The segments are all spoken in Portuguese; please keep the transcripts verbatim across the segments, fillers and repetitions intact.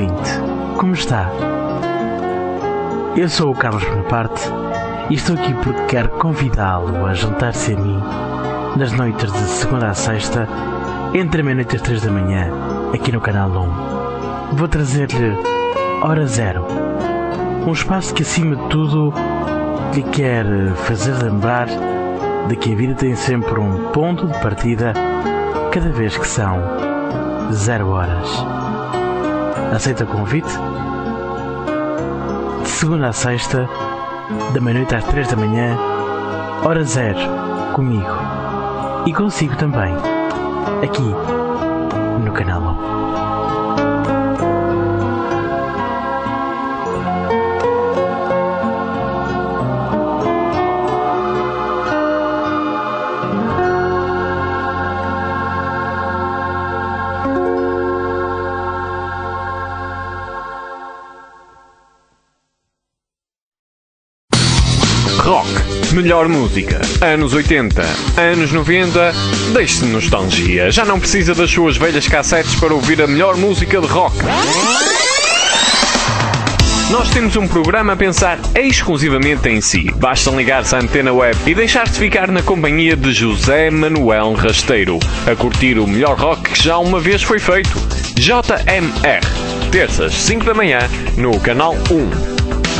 ouvinte, como está? Eu sou o Carlos Bonaparte e estou aqui porque quero convidá-lo a juntar-se a mim nas noites de segunda a sexta, entre a meia-noite e as três da manhã, aqui no Canal um. Vou trazer-lhe Hora Zero, um espaço que acima de tudo lhe quer fazer lembrar de que a vida tem sempre um ponto de partida cada vez que são zero horas. Aceita o convite? De segunda a sexta, da meia-noite às três da manhã, Hora Zero, comigo e consigo também, aqui no Canal um. Rock, melhor música, anos oitenta, anos noventa, deixe-se de nostalgia, já não precisa das suas velhas cassetes para ouvir a melhor música de rock. Nós temos um programa a pensar exclusivamente em si. Basta ligar-se à Antena Web e deixar-se ficar na companhia de José Manuel Rasteiro, a curtir o melhor rock que já uma vez foi feito. J M R, terças, cinco da manhã, no Canal um.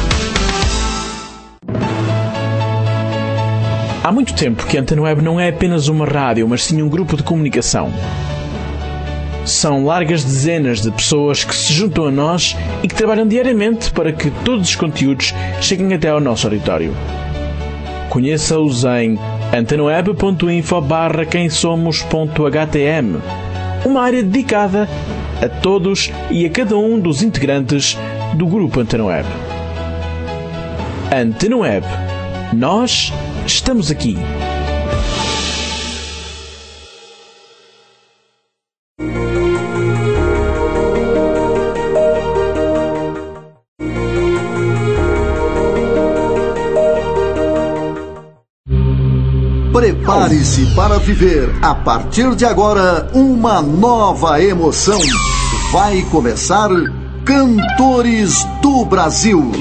Há muito tempo que a Antena Web não é apenas uma rádio, mas sim um grupo de comunicação. São largas dezenas de pessoas que se juntam a nós e que trabalham diariamente para que todos os conteúdos cheguem até ao nosso auditório. Conheça-os em antenaweb ponto info barra quem somos ponto h t m, uma área dedicada a todos e a cada um dos integrantes do grupo Antena Web. Antena Web. Nós estamos aqui. Prepare-se para viver, a partir de agora, uma nova emoção. Vai começar Cantores do Brasil.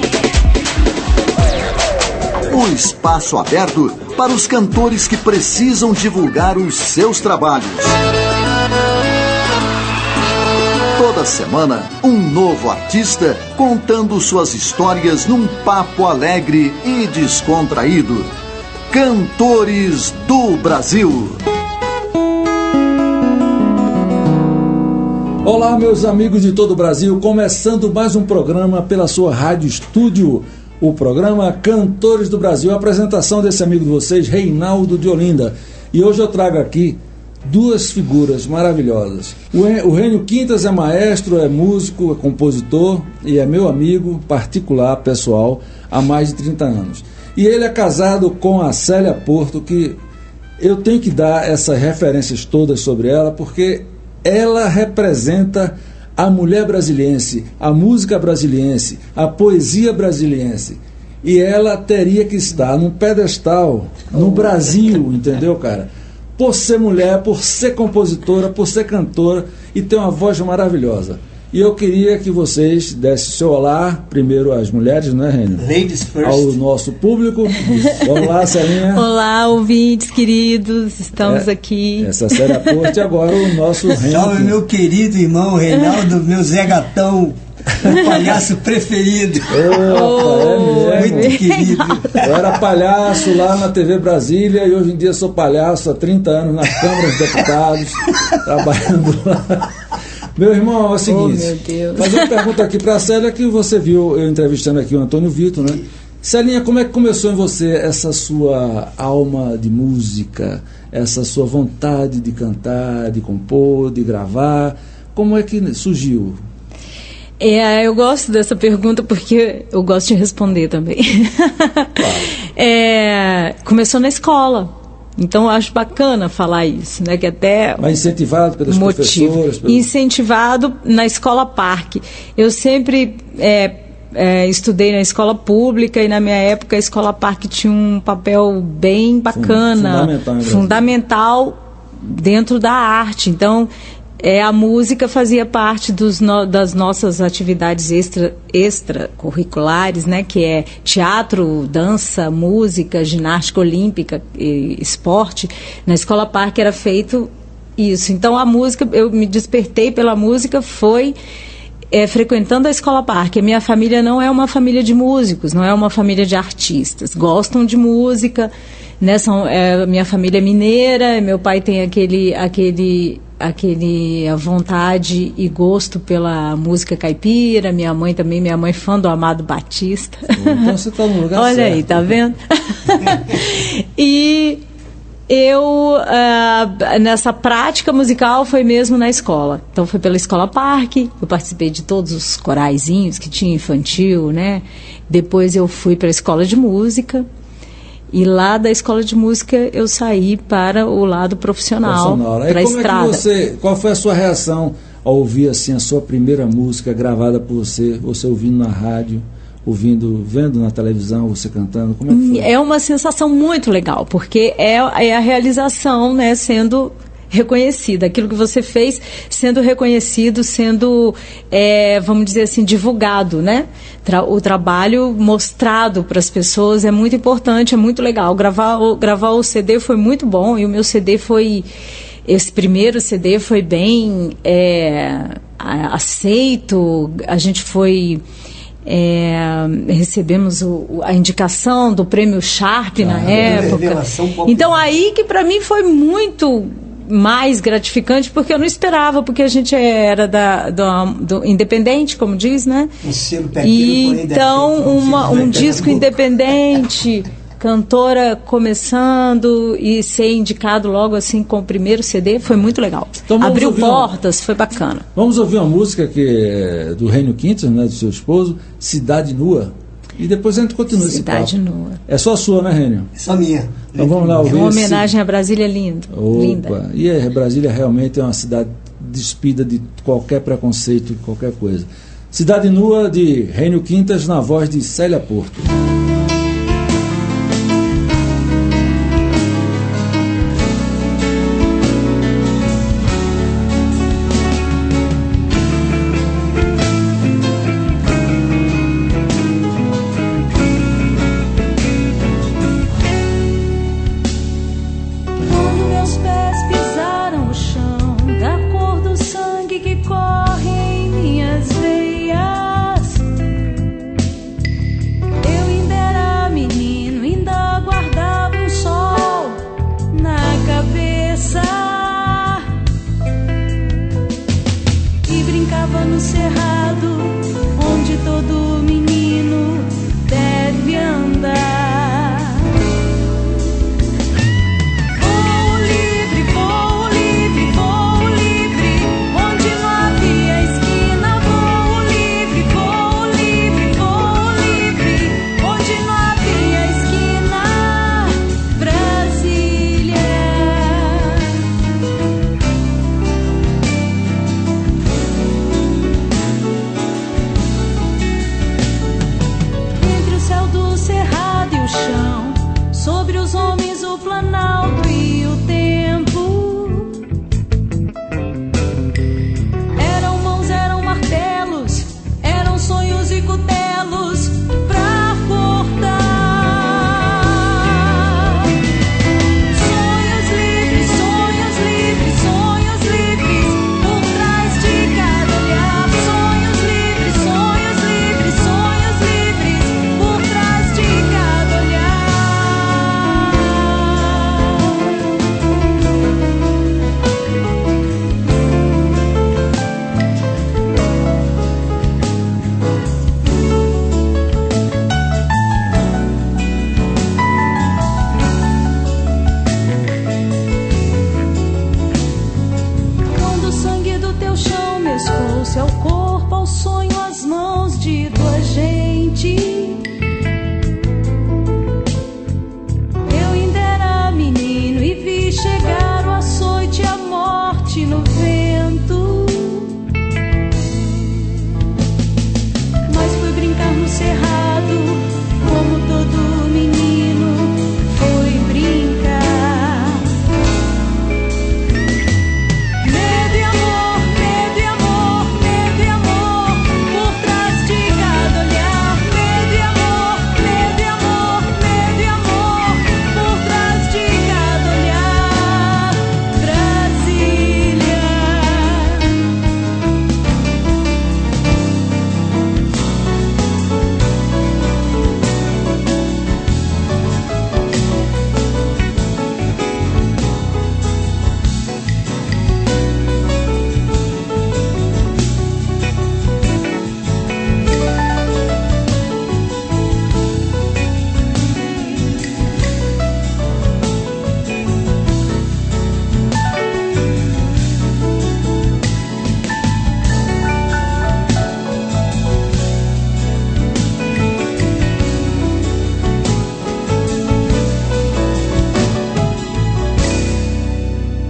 Um espaço aberto para os cantores que precisam divulgar os seus trabalhos. Toda semana, um novo artista contando suas histórias num papo alegre e descontraído. Cantores do Brasil. Olá, meus amigos de todo o Brasil, começando mais um programa pela sua Rádio Estúdio, o programa Cantores do Brasil, a apresentação desse amigo de vocês, Reinaldo de Olinda. E hoje eu trago aqui duas figuras maravilhosas. O Rênio Quintas é maestro, é músico, é compositor e é meu amigo particular, pessoal, há mais de trinta anos. E ele é casado com a Célia Porto, que eu tenho que dar essas referências todas sobre ela, porque ela representa a mulher brasiliense, a música brasiliense, a poesia brasiliense. E ela teria que estar num pedestal no Brasil, entendeu, cara? Por ser mulher, por ser compositora, por ser cantora e ter uma voz maravilhosa. E eu queria que vocês dessem seu olá, primeiro às mulheres, né, Rênio? Ladies first. Ao nosso público. Vamos lá, Celinha. Olá, ouvintes queridos, estamos é, aqui. Essa Célia Porto e agora o nosso Rênio. Salve, meu querido irmão Reinaldo, meu Zé Gatão, o palhaço preferido. Opa, é mesmo. Muito querido. Eu era palhaço lá na T V Brasília e hoje em dia sou palhaço há trinta anos na Câmara dos Deputados, trabalhando lá. Meu irmão, é o seguinte, oh, meu Deus. Mas eu pergunto aqui para a Célia, que você viu eu entrevistando aqui o Antônio Vitor, né? Celinha, como é que começou em você essa sua alma de música, essa sua vontade de cantar, de compor, de gravar? Como é que surgiu? É, eu gosto dessa pergunta porque eu gosto de responder também. Claro. É, começou na escola. Então eu acho bacana falar isso, né? Que até mas incentivado pelos motivo. professores? Pelo... Incentivado na Escola Parque. Eu sempre é, é, estudei na escola pública e na minha época a Escola Parque tinha um papel bem bacana, fundamental, fundamental dentro da arte. Então é, a música fazia parte dos no, das nossas atividades extra, extracurriculares, né, que é teatro, dança, música, ginástica olímpica, e esporte. Na Escola Parque era feito isso. Então a música, eu me despertei pela música, foi é, frequentando a Escola Parque. A minha família não é uma família de músicos, não é uma família de artistas. Gostam de música, né? São, é, minha família é mineira, meu pai tem aquele, aquele, aquele a vontade e gosto pela música caipira, minha mãe também, minha mãe fã do Amado Batista. Então você está no lugar Olha certo. aí, tá vendo? E eu, uh, nessa prática musical, foi mesmo na escola. Então, foi pela Escola Parque, eu participei de todos os coraizinhos que tinha infantil, né? Depois eu fui para a escola de música, e lá da escola de música eu saí para o lado profissional, para a estrada. É que você, qual foi a sua reação ao ouvir assim, a sua primeira música gravada por você, você ouvindo na rádio? Ouvindo, vendo na televisão, você cantando, como é que foi? É uma sensação muito legal, porque é, é a realização, né, sendo reconhecida, aquilo que você fez sendo reconhecido, sendo, é, vamos dizer assim, divulgado, né? Tra- o trabalho mostrado para as pessoas é muito importante, é muito legal. Gravar o, gravar o C D foi muito bom, e o meu C D foi, esse primeiro C D foi bem é, aceito, a gente foi... É, recebemos o, a indicação do prêmio Sharp ah, na época. Então aí que para mim foi muito mais gratificante, porque eu não esperava, porque a gente era da, do, do independente, como diz, né? Um selo e então uma, um disco independente, cantora começando e ser indicado logo assim com o primeiro C D, foi muito legal. Então, abriu portas, uma... foi bacana. Vamos ouvir uma música que é do Rênio Quintas, né, do seu esposo, Cidade Nua. E depois a gente continua esse papo. Cidade Nua. É só sua, né, Rênio? É só minha. Então vamos lá ouvir. É uma homenagem esse... a Brasília lindo, Opa. linda. E é, Brasília realmente é uma cidade despida de qualquer preconceito, de qualquer coisa. Cidade Nua, de Rênio Quintas, na voz de Célia Porto.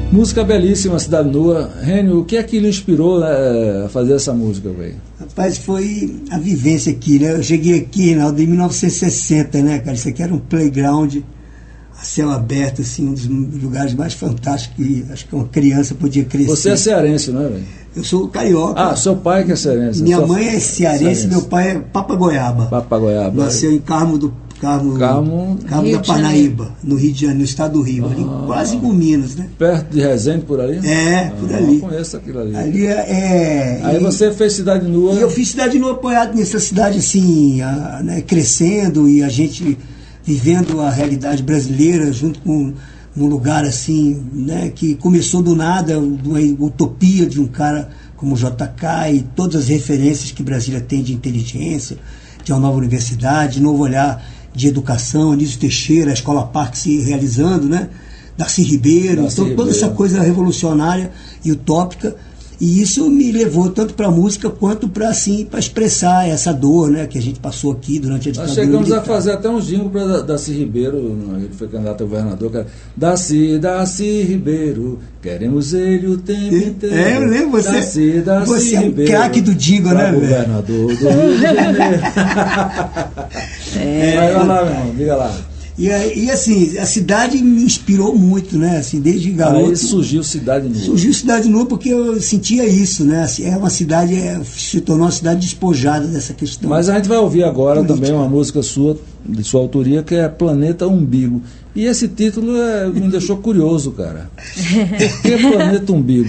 Música belíssima, Cidade Nua. Rênio, o que é que lhe inspirou, né, a fazer essa música, velho? Rapaz, foi a vivência aqui, né? Eu cheguei aqui, Reinaldo, em mil novecentos e sessenta, né, cara? Isso aqui era um playground a céu aberto, assim, um dos lugares mais fantásticos que acho que uma criança podia crescer. Você é cearense, não é, velho? Eu sou carioca. Ah, seu pai que é cearense. Minha sua... mãe é cearense, cearense, meu pai é papagoiaba. Papagoiaba. Nasceu em Carmo do Carmo, Carmo, Carmo da Parnaíba, no Rio de Janeiro, no estado do Rio, ah, ali quase com Minas, né? Perto de Resende, por ali? É, ah, por ali. Eu conheço aquilo ali. Ali é... é Aí e, você fez Cidade Nua. E eu fiz Cidade Nua apoiado nessa cidade, assim, a, né, crescendo e a gente vivendo a realidade brasileira junto com um lugar, assim, né, que começou do nada, uma utopia de um cara como J K e todas as referências que Brasília tem de inteligência, de uma nova universidade, de novo olhar de educação, Anísio Teixeira, a Escola Parque se realizando, né? Darcy Ribeiro, Darcy então, Ribeiro. Toda essa coisa revolucionária e utópica, e isso me levou tanto para a música quanto para assim, para expressar essa dor, né, que a gente passou aqui durante a ditadura Nós chegamos militar. a fazer até um jingle para Darcy Ribeiro, ele foi candidato a governador, cara. Darcy, Darcy Ribeiro, queremos ele o tempo inteiro. É, eu lembro, você, Darcy, Darcy você é um Ribeiro, craque do jingle, né, velho? governador do Rio de Janeiro. é, vai lá, meu irmão, diga lá. E, e assim, a cidade me inspirou muito, né? Assim, desde garoto. Aí surgiu Cidade Nua. Surgiu Cidade Nua porque eu sentia isso, né? Assim, é uma cidade, é, se tornou uma cidade despojada dessa questão. Mas a gente vai ouvir agora política. Também uma música sua, de sua autoria, que é Planeta Umbigo. E esse título é, me deixou curioso, cara. Por que Planeta Umbigo?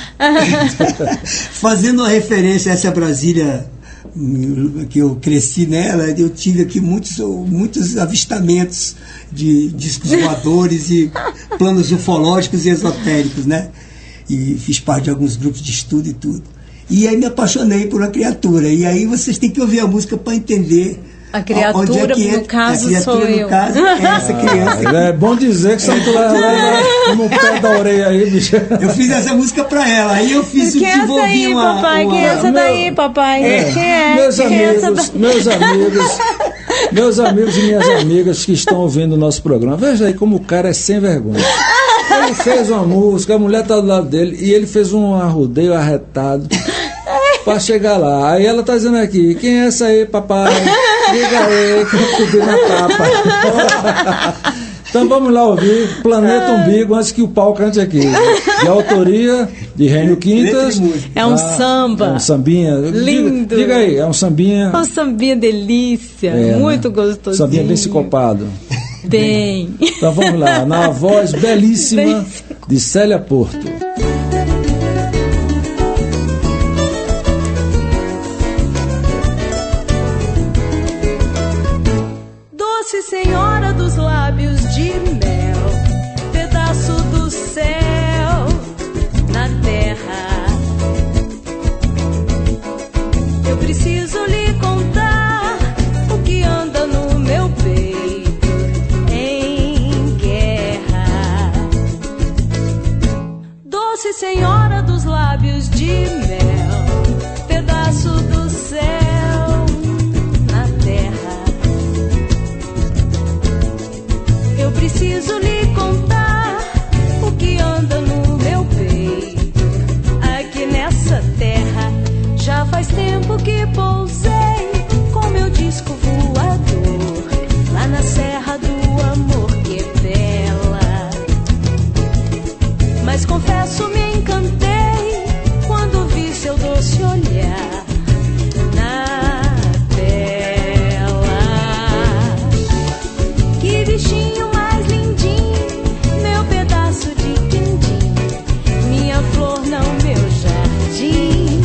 Fazendo uma referência a essa Brasília que eu cresci nela, eu tive aqui muitos, muitos avistamentos de discos voadores e planos ufológicos e esotéricos, né? E fiz parte de alguns grupos de estudo e tudo. E aí me apaixonei por uma criatura. E aí vocês têm que ouvir a música para entender. A criatura, onde é que no é, caso, a criatura, sou no eu. caso, é essa criança. Ah, é bom dizer que você não leva no pé da orelha aí, bicho. Eu fiz essa música pra ela, aí eu fiz, Quem é essa desenvolvi aí, uma... papai? uma... Quem é essa daí, papai? É, Quem é? Meus Quem é essa amigos, da... meus amigos, meus amigos e minhas amigas que estão ouvindo o nosso programa, veja aí como o cara é sem vergonha. Ele fez uma música, a mulher tá do lado dele e ele fez um arrudeio arretado pra chegar lá. Aí ela tá dizendo aqui, quem é essa aí, papai? Diga aí, que eu pedi na tapa. Então vamos lá ouvir Planeta Umbigo antes que o pau cante aqui. De autoria de Rênio Quintas. É um ah, samba. É um sambinha. Lindo. Diga, diga aí, é um sambinha. É um sambinha delícia, É, muito né? gostosinho. Sambinha bem sicopado. Bem. Então vamos lá, na voz belíssima de Célia Porto. Doce senhora dos lábios de mel, pedaço do céu na terra. Eu preciso lhe contar o que anda no meu peito em guerra. Doce senhora dos lábios de mel, pedaço do céu na terra. Eu preciso lhe contar o que anda no meu peito aqui nessa terra. Já faz tempo que pousei com meu disco voador lá na Serra do Amor, que é bela. Mas confesso, me encantei quando vi seu doce olhar na tela. Que bichinho mais lindinho, meu pedaço de quindim, minha flor não meu jardim.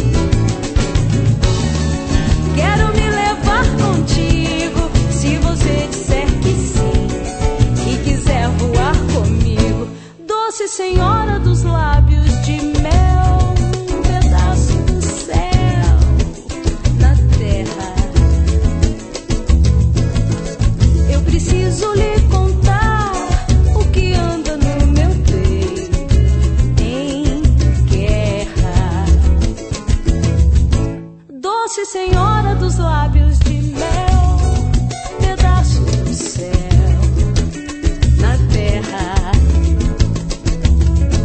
Quero me levar contigo, se você disser que sim, e quiser voar comigo. Doce senhora dos lábios de mel, um pedaço do céu na terra. Eu preciso lhe contar o que anda no meu peito em guerra. Doce senhora dos lábios de mel, pedaço do céu na terra.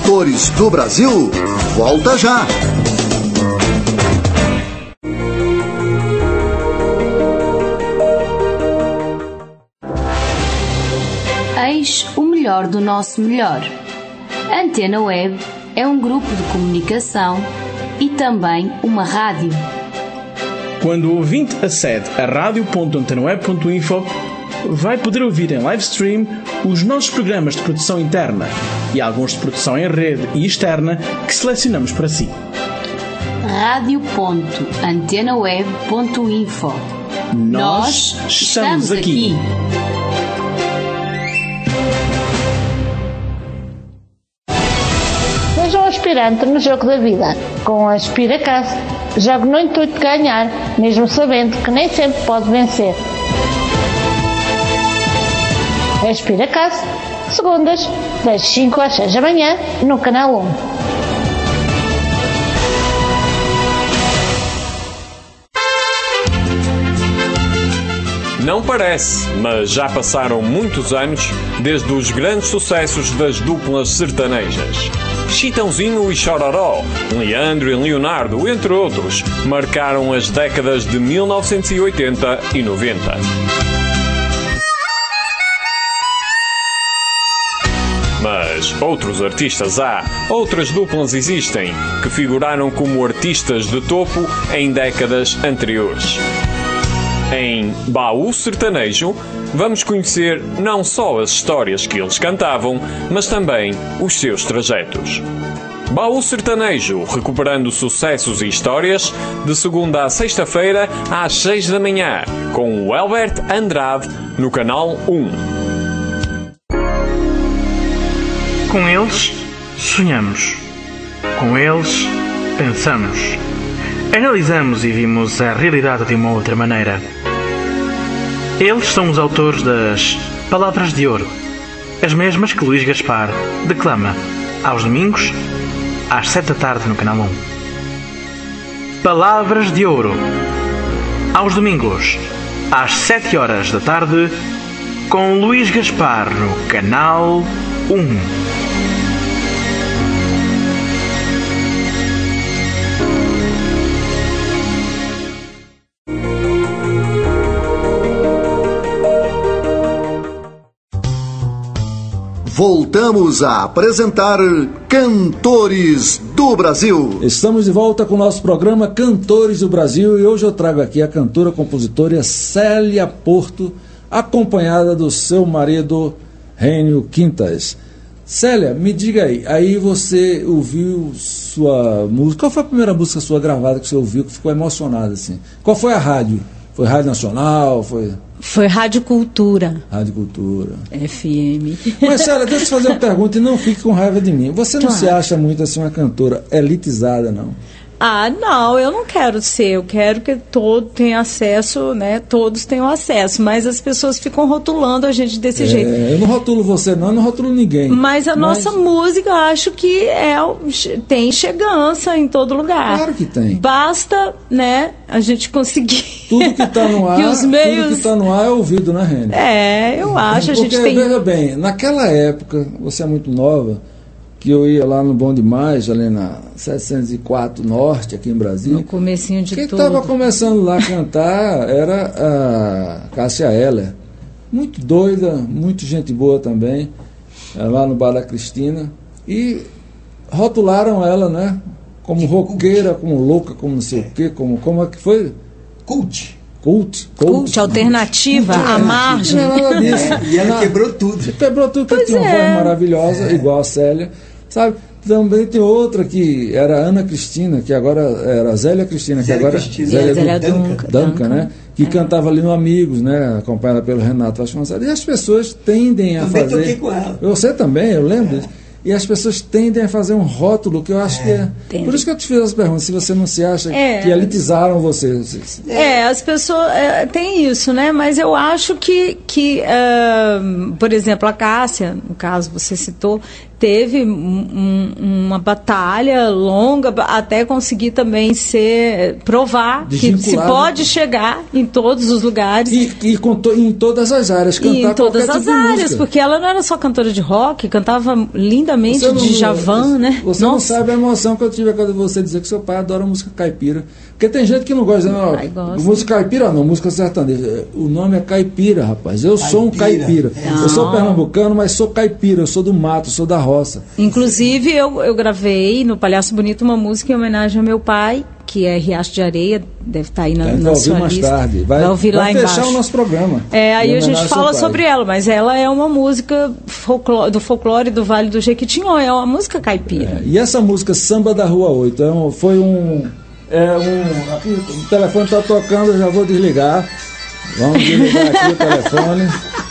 Cantores do Brasil volta já. Eis o melhor do nosso melhor. A Antena Web é um grupo de comunicação e também uma rádio. Quando o ouvinte acede a rádio ponto antena web ponto info, vai poder ouvir em live stream os nossos programas de produção interna e alguns de produção em rede e externa que selecionamos para si. rádio ponto antena web ponto info. Nós estamos aqui. Seja um aspirante no jogo da vida com a Aspiracast. Jogue no intuito de ganhar, mesmo sabendo que nem sempre pode vencer. Aspiracast, segundas, das cinco às seis da manhã, no canal um. Não parece, mas já passaram muitos anos desde os grandes sucessos das duplas sertanejas. Chitãozinho e Chororó, Leandro e Leonardo, entre outros, marcaram as décadas de mil novecentos e oitenta e noventa. Mas outros artistas há, outras duplas existem, que figuraram como artistas de topo em décadas anteriores. Em Baú Sertanejo, vamos conhecer não só as histórias que eles cantavam, mas também os seus trajetos. Baú Sertanejo, recuperando sucessos e histórias, de segunda a sexta-feira, às seis da manhã, com o Elbert Andrade, no canal um. Com eles, sonhamos. Com eles, pensamos. Analisamos e vimos a realidade de uma outra maneira. Eles são os autores das Palavras de Ouro, as mesmas que Luís Gaspar declama aos domingos, às sete da tarde no canal um. Palavras de Ouro, aos domingos, às sete horas da tarde, com Luís Gaspar no canal um. Voltamos a apresentar Cantores do Brasil. Estamos de volta com o nosso programa Cantores do Brasil e hoje eu trago aqui a cantora, compositora Célia Porto, acompanhada do seu marido Rênio Quintas. Célia, me diga aí, aí você ouviu sua música, qual foi a primeira música sua gravada que você ouviu que ficou emocionada assim? Qual foi a rádio? Foi Rádio Nacional? Foi... Foi Rádio Cultura. Rádio Cultura. F M. Mas, Célia, deixa eu te fazer uma pergunta e não fique com raiva de mim. Você não claro. se acha muito assim uma cantora elitizada, não? Ah, não, eu não quero ser. Eu quero que todo tenha acesso, né? Todos tenham acesso. Mas as pessoas ficam rotulando a gente desse é, jeito. Eu não rotulo você, não. Eu não rotulo ninguém. Mas a mas... nossa música, eu acho que é, tem chegança em todo lugar. Claro que tem. Basta, né, a gente conseguir... Tudo que está no ar, os meios... tudo que está no ar é ouvido, né, Rênio? É, eu acho. Porque, a gente tem... veja bem, naquela época, você é muito nova... que eu ia lá no Bom Demais, ali na setecentos e quatro Norte, aqui em Brasília. No comecinho de Quem tudo. Quem estava começando lá a cantar era a Cássia Eller. Muito doida, muito gente boa também, lá no Bar da Cristina. E rotularam ela, né? Como roqueira, como louca, como não sei o quê, como, como é que foi? Cult. Cult, cult, cult alternativa, à margem. Não é nada disso. É, e ela não, quebrou tudo. Quebrou tudo, porque tinha uma é. voz maravilhosa, é. igual a Célia. Sabe? Também tem outra que era Ana Cristina, que agora era Zélia Cristina, Zélia que agora Cristina. Zélia, Zélia Duncan, Duncan, Duncan, né? Que é. cantava ali no Amigos, né? Acompanhada pelo Renato Vasconcelos. E as pessoas tendem a também fazer. Toquei com ela. Você também, eu lembro disso. É. E as pessoas tendem a fazer um rótulo que eu acho é. que é. Tem. Por isso que eu te fiz as perguntas, se você não se acha é. que elitizaram você. É, as pessoas. É, tem isso, né? Mas eu acho que, que uh, por exemplo, a Cássia, no caso você citou, teve um, uma batalha longa até conseguir também ser provar que se pode chegar em todos os lugares e, e com to, em todas as áreas, cantar e em todas qualquer as tipo de áreas, música. porque ela não era só cantora de rock, cantava lindamente não, de Djavan, né? Você Nossa. não sabe a emoção que eu tive quando você dizer que seu pai adora música caipira. Porque tem gente que não gosta, não. Ai, música caipira não, música sertaneja. O nome é caipira, rapaz. Eu caipira. sou um caipira. É. Eu sou pernambucano, mas sou caipira. Eu sou do mato, sou da roça. Inclusive, eu, eu gravei no Palhaço Bonito uma música em homenagem ao meu pai, que é Riacho de Areia, deve estar aí na, vai na sua mais lista. Tarde. Vai, vai ouvir vai lá embaixo. Vai fechar o nosso programa. É, aí a gente fala sobre ela, mas ela é uma música folclore, do folclore do Vale do Jequitinhonha, é uma música caipira. É, e essa música Samba da Rua oito é um, foi um... É um aqui, o telefone está tocando, eu já vou desligar. Vamos desligar aqui o telefone.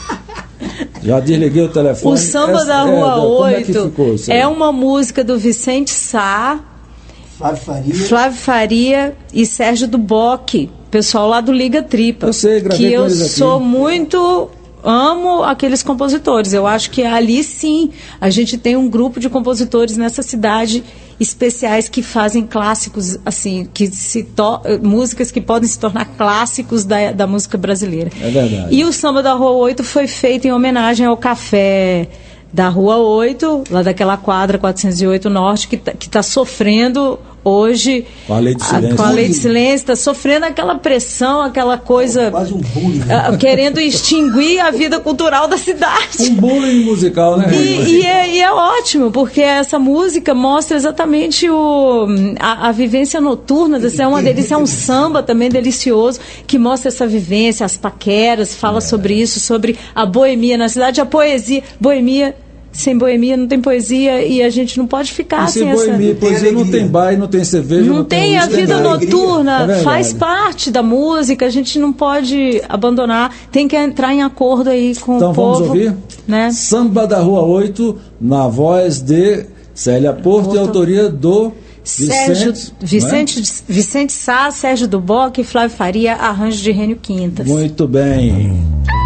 Já desliguei o telefone. O Samba Essa, da Rua é, oito é, ficou, é uma música do Vicente Sá, Flávio Faria. Flávio Faria e Sérgio Duboc, pessoal lá do Liga Tripa. Eu sei, gravei que com eu eles aqui. sou muito... amo aqueles compositores. Eu acho que ali sim a gente tem um grupo de compositores nessa cidade especiais que fazem clássicos, assim, que se to- músicas que podem se tornar clássicos da, da música brasileira. É verdade. E o Samba da Rua oito foi feito em homenagem ao café da Rua oito, lá daquela quadra quatrocentos e oito Norte, que está que tá sofrendo hoje com a lei de silêncio, com a lei de silêncio, está sofrendo aquela pressão, aquela coisa, é quase um bullying, né? uh, querendo extinguir a vida cultural da cidade. Um bullying musical, né? E, e, é, e é ótimo, porque essa música mostra exatamente o, a, a vivência noturna, dessa, é uma delícia, é um samba também delicioso, que mostra essa vivência, as paqueras, fala é. sobre isso, sobre a boemia na cidade, a poesia, boemia. Sem boemia não tem poesia e a gente não pode ficar sem sem boemia, essa... poesia não tem baile, não tem cerveja, não, não tem, tem a vida tem noturna, é faz parte da música, a gente não pode abandonar, tem que entrar em acordo aí com então, o povo. Então vamos ouvir? Né? Samba da Rua oito, na voz de Célia Porto, Porto. E autoria do Sérgio, Vicente, Vicente, é? Vicente Sá, Sérgio Duboc e Flávio Faria, arranjo de Rênio Quintas. Muito bem.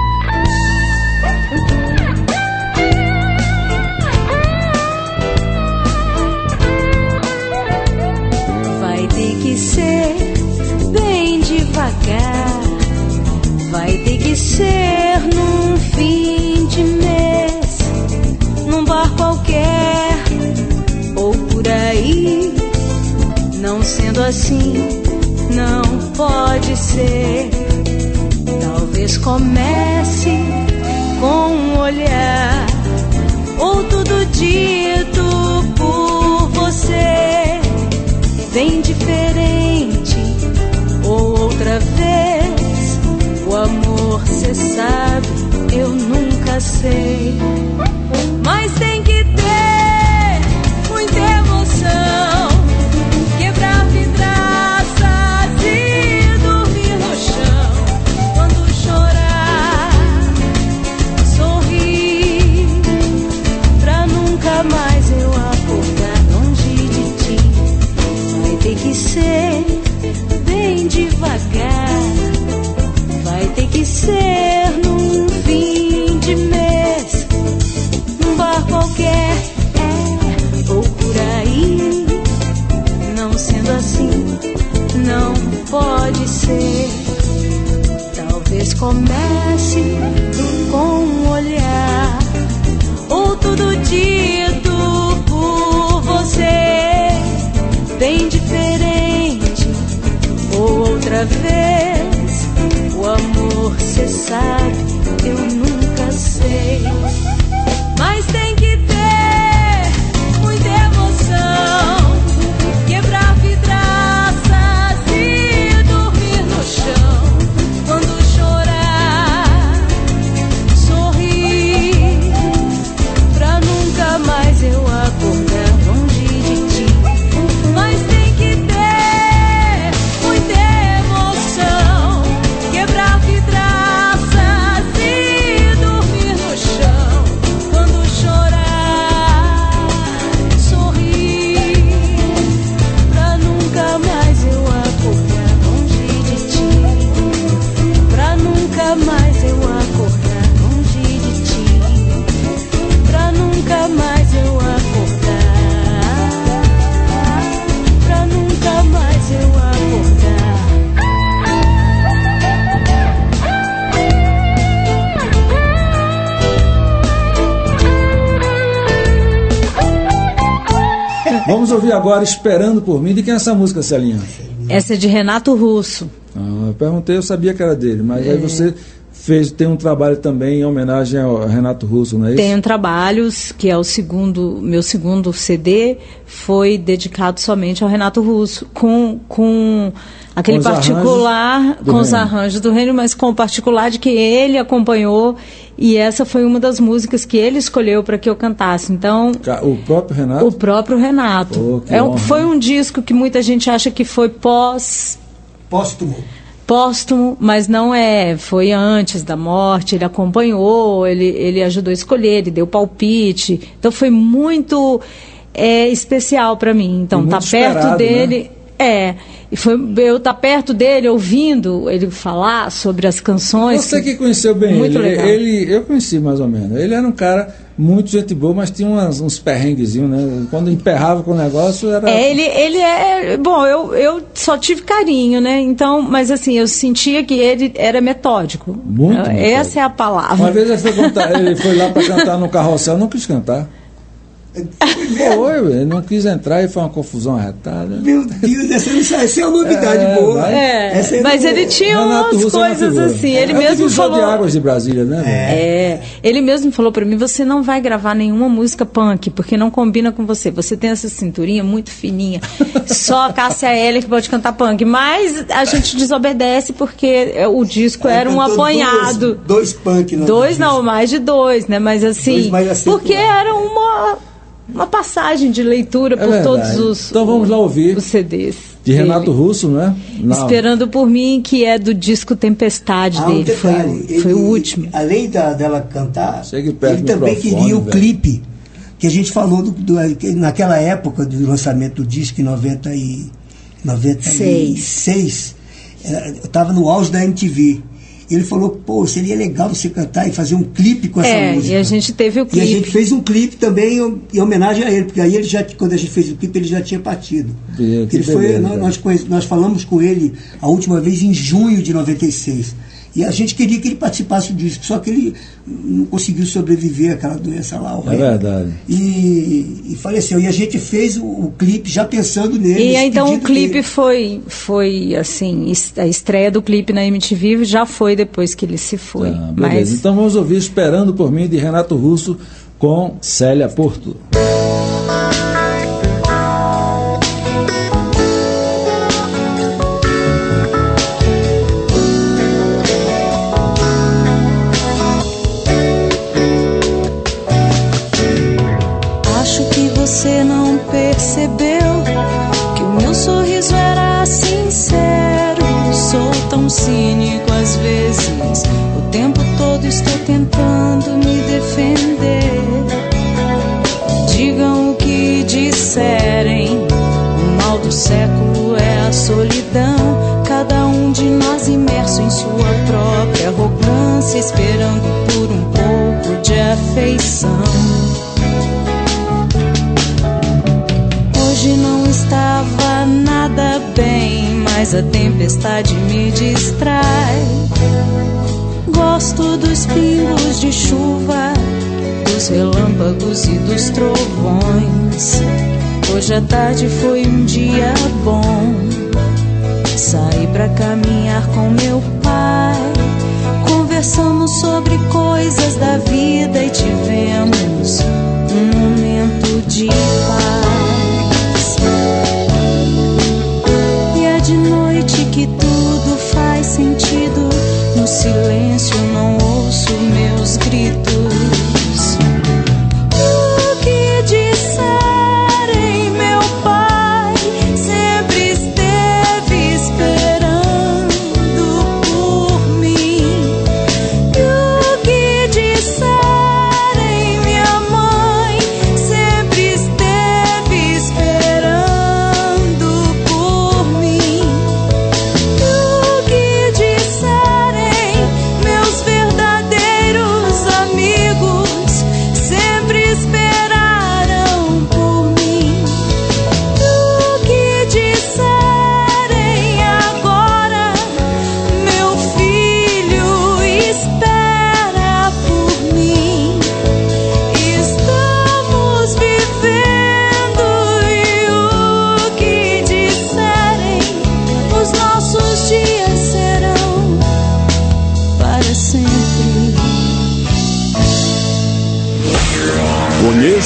Ser bem devagar, vai ter que ser num fim de mês, num bar qualquer ou por aí. Não sendo assim, não pode ser. Talvez comece com um olhar ou tudo dito por você, bem diferente, ou outra vez. O amor, cê sabe, eu nunca sei. Mas tem que ter muita emoção, quebrar vidraças e dormir no chão. Quando chorar, sorrir, pra nunca mais eu acordar longe de ti. Vai ter que ser bem devagar, vai ter que ser num fim de mês, num bar qualquer, é, ou por aí. Não sendo assim, não pode ser. Talvez comece com um olhar, ou tudo dito por você, bem diferente, ou outra vez. O amor, cê sabe, eu nunca sei. Mas tem que ter muita emoção, quebrar vidraças e dormir no chão. Quando chorar, sorrir, pra nunca mais eu acordar longe de ti. Mas tem que ter muita emoção, quebrar vidraças e dormir no chão. Quando chorar, sorrir, pra nunca mais eu acordar longe de ti. Pra nunca mais eu acordar longe de ti. Pra nunca mais eu acordar. Vamos ouvir agora Esperando por Mim. De quem é essa música, Celinha? Essa é de Renato Russo. Ah, eu perguntei, eu sabia que era dele, mas é. aí você fez, tem um trabalho também em homenagem ao Renato Russo, não é isso? Tenho trabalhos, que é o segundo, meu segundo C D, foi dedicado somente ao Renato Russo, com, com aquele com particular, com os arranjos do Reino, mas com o particular de que ele acompanhou, e essa foi uma das músicas que ele escolheu para que eu cantasse. Então, o próprio Renato? O próprio Renato. Oh, é um, foi um disco que muita gente acha que foi pós... Póstumo. Póstumo, mas não é, foi antes da morte, ele acompanhou, ele, ele ajudou a escolher, ele deu palpite, então foi muito é, especial para mim. Então, tá perto dele, né? é, e foi eu tá perto dele, ouvindo ele falar sobre as canções. Você que, que conheceu bem muito ele, legal. ele, eu conheci mais ou menos, ele era um cara muito gente boa, mas tinha umas, uns perrenguezinhos, né? Quando emperrava com o negócio era... É, ele, ele é... Bom, eu, eu só tive carinho, né? Então, mas assim, eu sentia que ele era metódico. Muito Essa metódico. é a palavra. Uma vez ele foi, cantar, ele foi lá para cantar no Carrossel, não quis cantar. Foi, ele não quis entrar e foi uma confusão arretada. Meu Deus, essa, essa é uma novidade é, boa. Mas, é, essa é mas boa. ele tinha Renato umas Russo coisas é assim. Ele é mesmo o falou. de Águas de Brasília, né? É. é. Ele mesmo falou para mim: você não vai gravar nenhuma música punk, porque não combina com você. Você tem essa cinturinha muito fininha. Só a Cássia Eller que pode cantar punk. Mas a gente desobedece porque o disco era um apanhado. Dois, dois punk, não. Dois não, mais de dois, né? Mas assim, porque era uma. Uma passagem de leitura por é todos os, então vamos lá ouvir os C Ds. De dele. Renato Russo, né? Não. Esperando por Mim, que é do disco Tempestade ah, dele. Um foi, ele, foi o último. Além da, dela cantar, Chegue perto ele também queria o velho. clipe, que a gente falou do, do, naquela época do lançamento do disco, em noventa e seis. Eu estava no auge da M T V. Ele falou, pô, seria legal você cantar e fazer um clipe com essa é, música. E a gente teve o clipe. E a gente fez um clipe também em homenagem a ele, porque aí ele já, quando a gente fez o clipe, ele já tinha partido. Que, que ele foi, beleza, nós, nós, conhece, nós falamos com ele a última vez em junho de noventa e seis. E a gente queria que ele participasse do disco, só que ele não conseguiu sobreviver àquela doença lá. É verdade. E, e faleceu. E a gente fez o, o clipe já pensando nele. E então o clipe foi, foi, assim, a estreia do clipe na M T V já foi depois que ele se foi. Tá, beleza. Mas... Então vamos ouvir Esperando por Mim, de Renato Russo, com Célia Porto. Você não percebeu que o meu sorriso era sincero. Sou tão cínico às vezes, o tempo todo estou tentando me defender. Digam o que disserem, o mal do século é a solidão. Cada um de nós imerso em sua própria arrogância, esperando por um pouco de afeição. Hoje não estava nada bem, mas a tempestade me distrai. Gosto dos pingos de chuva, dos relâmpagos e dos trovões. Hoje à tarde foi um dia bom. Saí pra caminhar com meu pai. Conversamos sobre coisas da vida e tivemos um momento de paz. E é de noite que tudo faz sentido. No silêncio não ouço meus gritos. O que disserem, meu pai sempre esteve esperando por mim. E o que disserem, minha mãe sempre esteve esperando por mim. E o que disserem meus verdadeiros amigos,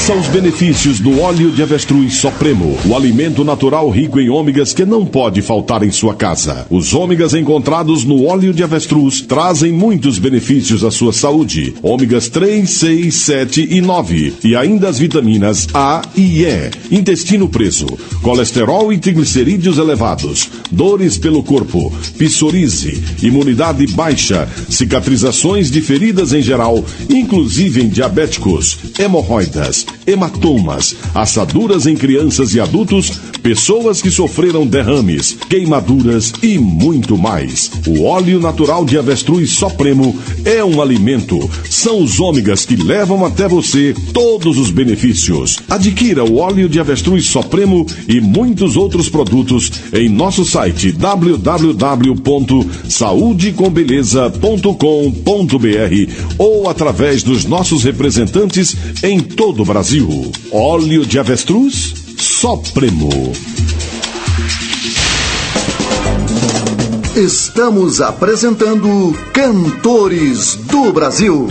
Conheça os benefícios do óleo de avestruz Supremo, o alimento natural rico em ômegas que não pode faltar em sua casa. Os ômegas encontrados no óleo de avestruz trazem muitos benefícios à sua saúde. Ômegas três, seis, sete e nove. E ainda as vitaminas A e E. Intestino preso, colesterol e triglicerídeos elevados, dores pelo corpo, psoríase, imunidade baixa, cicatrizações de feridas em geral, inclusive em diabéticos, hemorroidas, hematomas, assaduras em crianças e adultos, pessoas que sofreram derrames, queimaduras e muito mais. O óleo natural de avestruz Supremo é um alimento. São os ômegas que levam até você todos os benefícios. Adquira o óleo de avestruz Supremo e muitos outros produtos em nosso site w w w ponto saúde com beleza ponto com ponto b r ou através dos nossos representantes em todo o Brasil. Óleo de avestruz Supremo. Estamos apresentando Cantores do Brasil.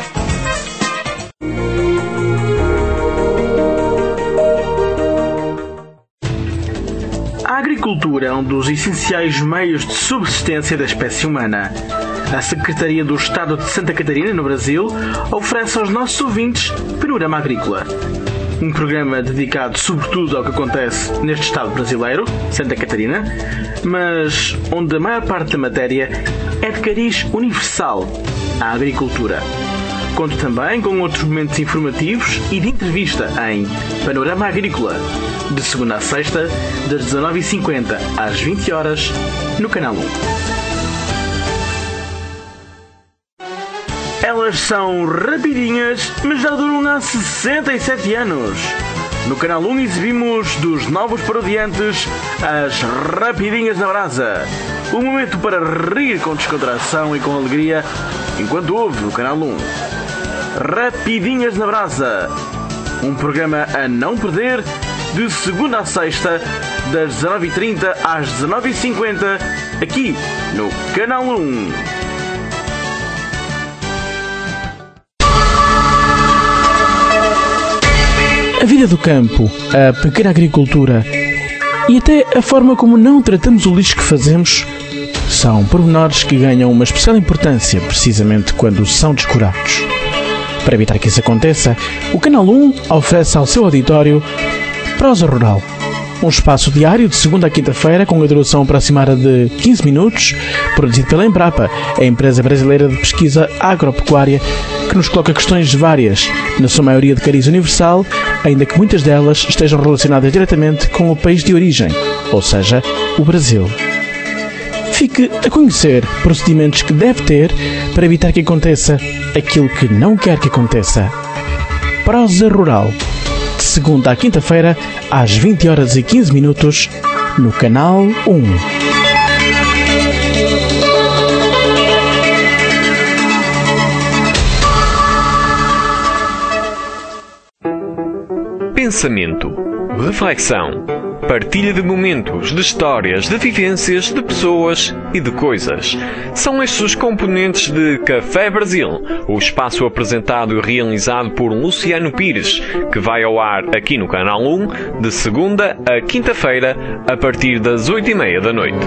A agricultura é um dos essenciais meios de subsistência da espécie humana. A Secretaria do Estado de Santa Catarina, no Brasil, oferece aos nossos ouvintes Panorama Agrícola. Um programa dedicado sobretudo ao que acontece neste Estado brasileiro, Santa Catarina, mas onde a maior parte da matéria é de cariz universal, a agricultura. Conto também com outros momentos informativos e de entrevista em Panorama Agrícola, de segunda a sexta, das dezanove e cinquenta às vinte horas, no Canal um. Elas são rapidinhas, mas já duram há sessenta e sete anos. No Canal um exibimos dos novos parodiantes as Rapidinhas na Brasa. Um momento para rir com descontração e com alegria, enquanto ouve no Canal um. Rapidinhas na Brasa. Um programa a não perder, de segunda a sexta, das dezanove e trinta às dezanove e cinquenta, aqui no Canal um. A vida do campo, a pequena agricultura e até a forma como não tratamos o lixo que fazemos são pormenores que ganham uma especial importância precisamente quando são descurados. Para evitar que isso aconteça, o Canal um oferece ao seu auditório Prosa Rural, um espaço diário de segunda a quinta-feira com a duração aproximada de quinze minutos, produzido pela Embrapa, a empresa brasileira de pesquisa agropecuária, que nos coloca questões várias, na sua maioria de cariz universal, ainda que muitas delas estejam relacionadas diretamente com o país de origem, ou seja, o Brasil. Fique a conhecer procedimentos que deve ter para evitar que aconteça aquilo que não quer que aconteça. Prosa Rural, de segunda à quinta-feira, às vinte horas e quinze minutos, no Canal um. Pensamento, reflexão, partilha de momentos, de histórias, de vivências, de pessoas e de coisas. São estes os componentes de Café Brasil, o espaço apresentado e realizado por Luciano Pires, que vai ao ar aqui no Canal um, de segunda a quinta-feira, a partir das oito e meia da noite.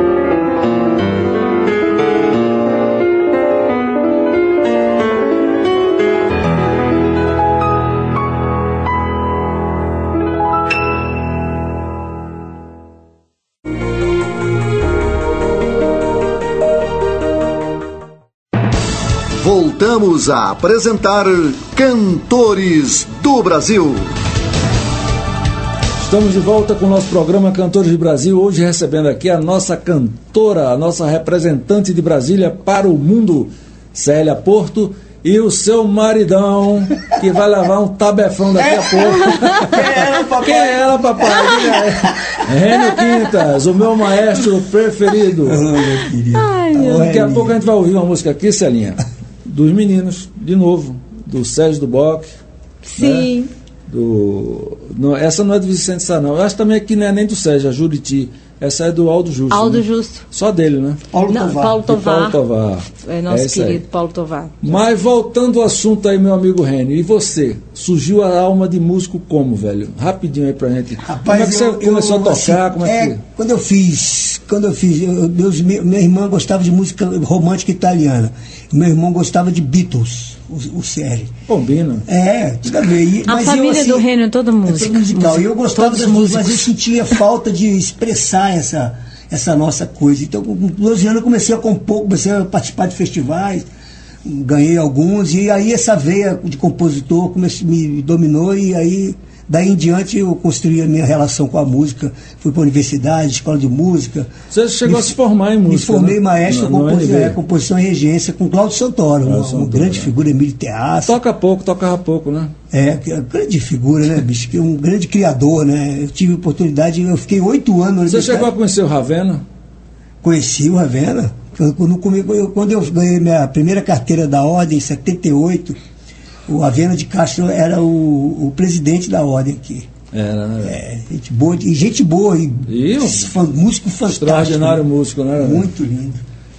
Voltamos a apresentar Cantores do Brasil. Estamos de volta com o nosso programa Cantores do Brasil, hoje recebendo aqui a nossa cantora, a nossa representante de Brasília para o mundo, Célia Porto, e o seu maridão, que vai levar um tabefão daqui a pouco. Quem é ela, papai? Quem é ela, papai? Rênio Quintas, o meu maestro preferido. Ai, meu Daqui a pouco a gente vai ouvir uma música aqui, Celinha, dos meninos, de novo, do Sérgio Duboc. Sim. Né? Do, não, essa não é do Vicente Sá, não. Eu acho também que não é nem do Sérgio, a Juriti. Essa é do Aldo Justo. Aldo né? Justo. Só dele, né? Paulo não, Tovar. Paulo Tovar. Paulo Tovar. É nosso é querido aí. Paulo Tovar. Mas voltando ao assunto aí, meu amigo Rênio, e você? surgiu a alma de músico como, velho? Rapidinho aí pra gente. Rapaz, como é que você eu, começou eu, a tocar? Assim, como é, é, que... Quando eu fiz, quando eu fiz, eu, Deus, minha irmã gostava de música romântica italiana. Meu irmão gostava de Beatles, o, o série. Combina. É, também. A mas família eu, assim, do reino é toda música. É toda musical. E eu gostava das músicas, mas eu músicos. sentia falta de expressar essa, essa nossa coisa. Então, com doze anos eu comecei a compor, comecei a participar de festivais, ganhei alguns, e aí essa veia de compositor comecei, me dominou, e aí daí em diante eu construí a minha relação com a música. Fui para a universidade, escola de música. Você chegou me, a se formar em música? Me formei, né? maestro, no, no composição, é, composição e regência com Cláudio Santoro, uma, uma grande é. figura, Emílio Terraço. Toca pouco, tocava pouco, né? É, grande figura, né, bicho? Um grande criador, né? Eu tive oportunidade, eu fiquei oito anos... Você chegou a conhecer o Ravena? Conheci o Ravena. Quando, quando eu ganhei minha primeira carteira da Ordem, em setenta e oito, o Ravena de Castro era o, o presidente da Ordem aqui. Era, né? É, gente boa, e gente boa, e, e um fan, músico fantástico. Extraordinário músico, né? Muito lindo.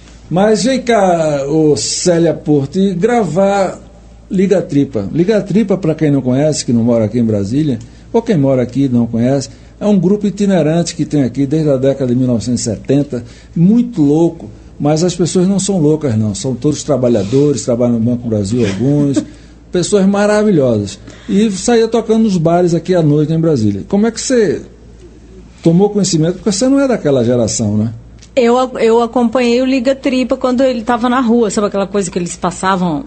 Mas vem cá, ô Célia Porto, e gravar Liga Tripa. Liga Tripa, para quem não conhece, que não mora aqui em Brasília, ou quem mora aqui e não conhece, é um grupo itinerante que tem aqui desde a década de mil novecentos e setenta, muito louco, mas as pessoas não são loucas não, são todos trabalhadores, trabalham no Banco do Brasil alguns, pessoas maravilhosas. E saía tocando nos bares aqui à noite em Brasília. Como é que você tomou conhecimento? Porque você não é daquela geração, né? Eu, eu acompanhei o Liga Tripa quando ele estava na rua, sabe aquela coisa que eles passavam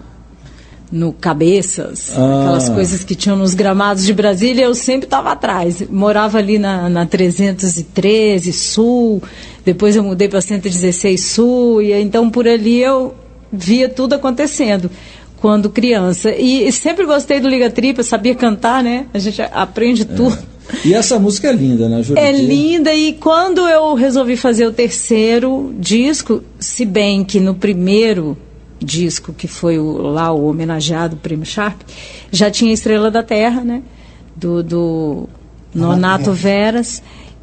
no Cabeças, ah. aquelas coisas que tinham nos gramados de Brasília, eu sempre estava atrás. Morava ali na, na trezentos e treze Sul, depois eu mudei para cento e dezesseis Sul, e então por ali eu via tudo acontecendo quando criança. E, e sempre gostei do Liga Tripa, sabia cantar, né? A gente aprende tudo. É. E essa música é linda, né, Juriti? É linda, e quando eu resolvi fazer o terceiro disco, se bem que no primeiro disco, que foi o, lá o homenageado Prêmio Sharp, já tinha Estrela da Terra, né? Do, do Nonato Veras.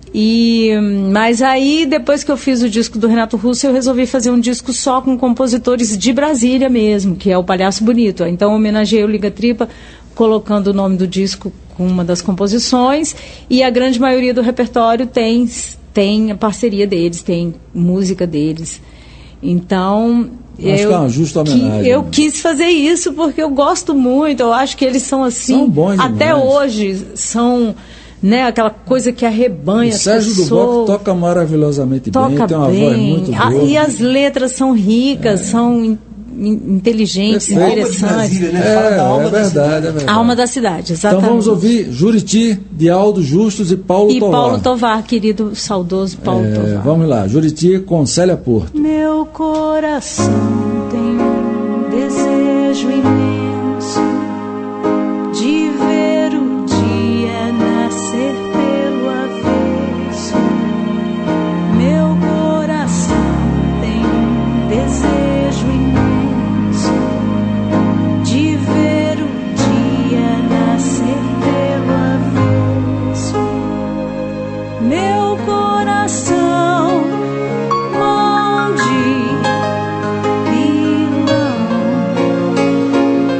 E, mas aí, depois que eu fiz o disco do Renato Russo, eu resolvi fazer um disco só com compositores de Brasília mesmo, que é o Palhaço Bonito. Então, eu homenageei o Liga Tripa, colocando o nome do disco com uma das composições, e a grande maioria do repertório tem, tem a parceria deles, tem música deles. Então, acho eu, que é uma justa homenagem, que, eu né? quis fazer isso porque eu gosto muito, eu acho que eles são assim, são bons até demais. Hoje, são, né, aquela coisa que arrebanha o as Sérgio pessoas. Duboc toca maravilhosamente toca bem, tem uma bem. voz muito boa. Ah, e as letras são ricas, é. são inteligentes, Perfeito. interessantes. Alma de Brasília, né? É, Fala da alma é verdade, da é verdade. Alma da cidade, exatamente. Então vamos ouvir Juriti, de Aldo Justus e Paulo e Tovar. E Paulo Tovar, querido, saudoso Paulo é, Tovar. Vamos lá, Juriti com Célia Porto. Meu coração tem um desejo imenso de ver o dia nascer pelo avesso. Meu coração tem um desejo imenso de ver o dia nascer pelo avesso. Meu coração mão de pilão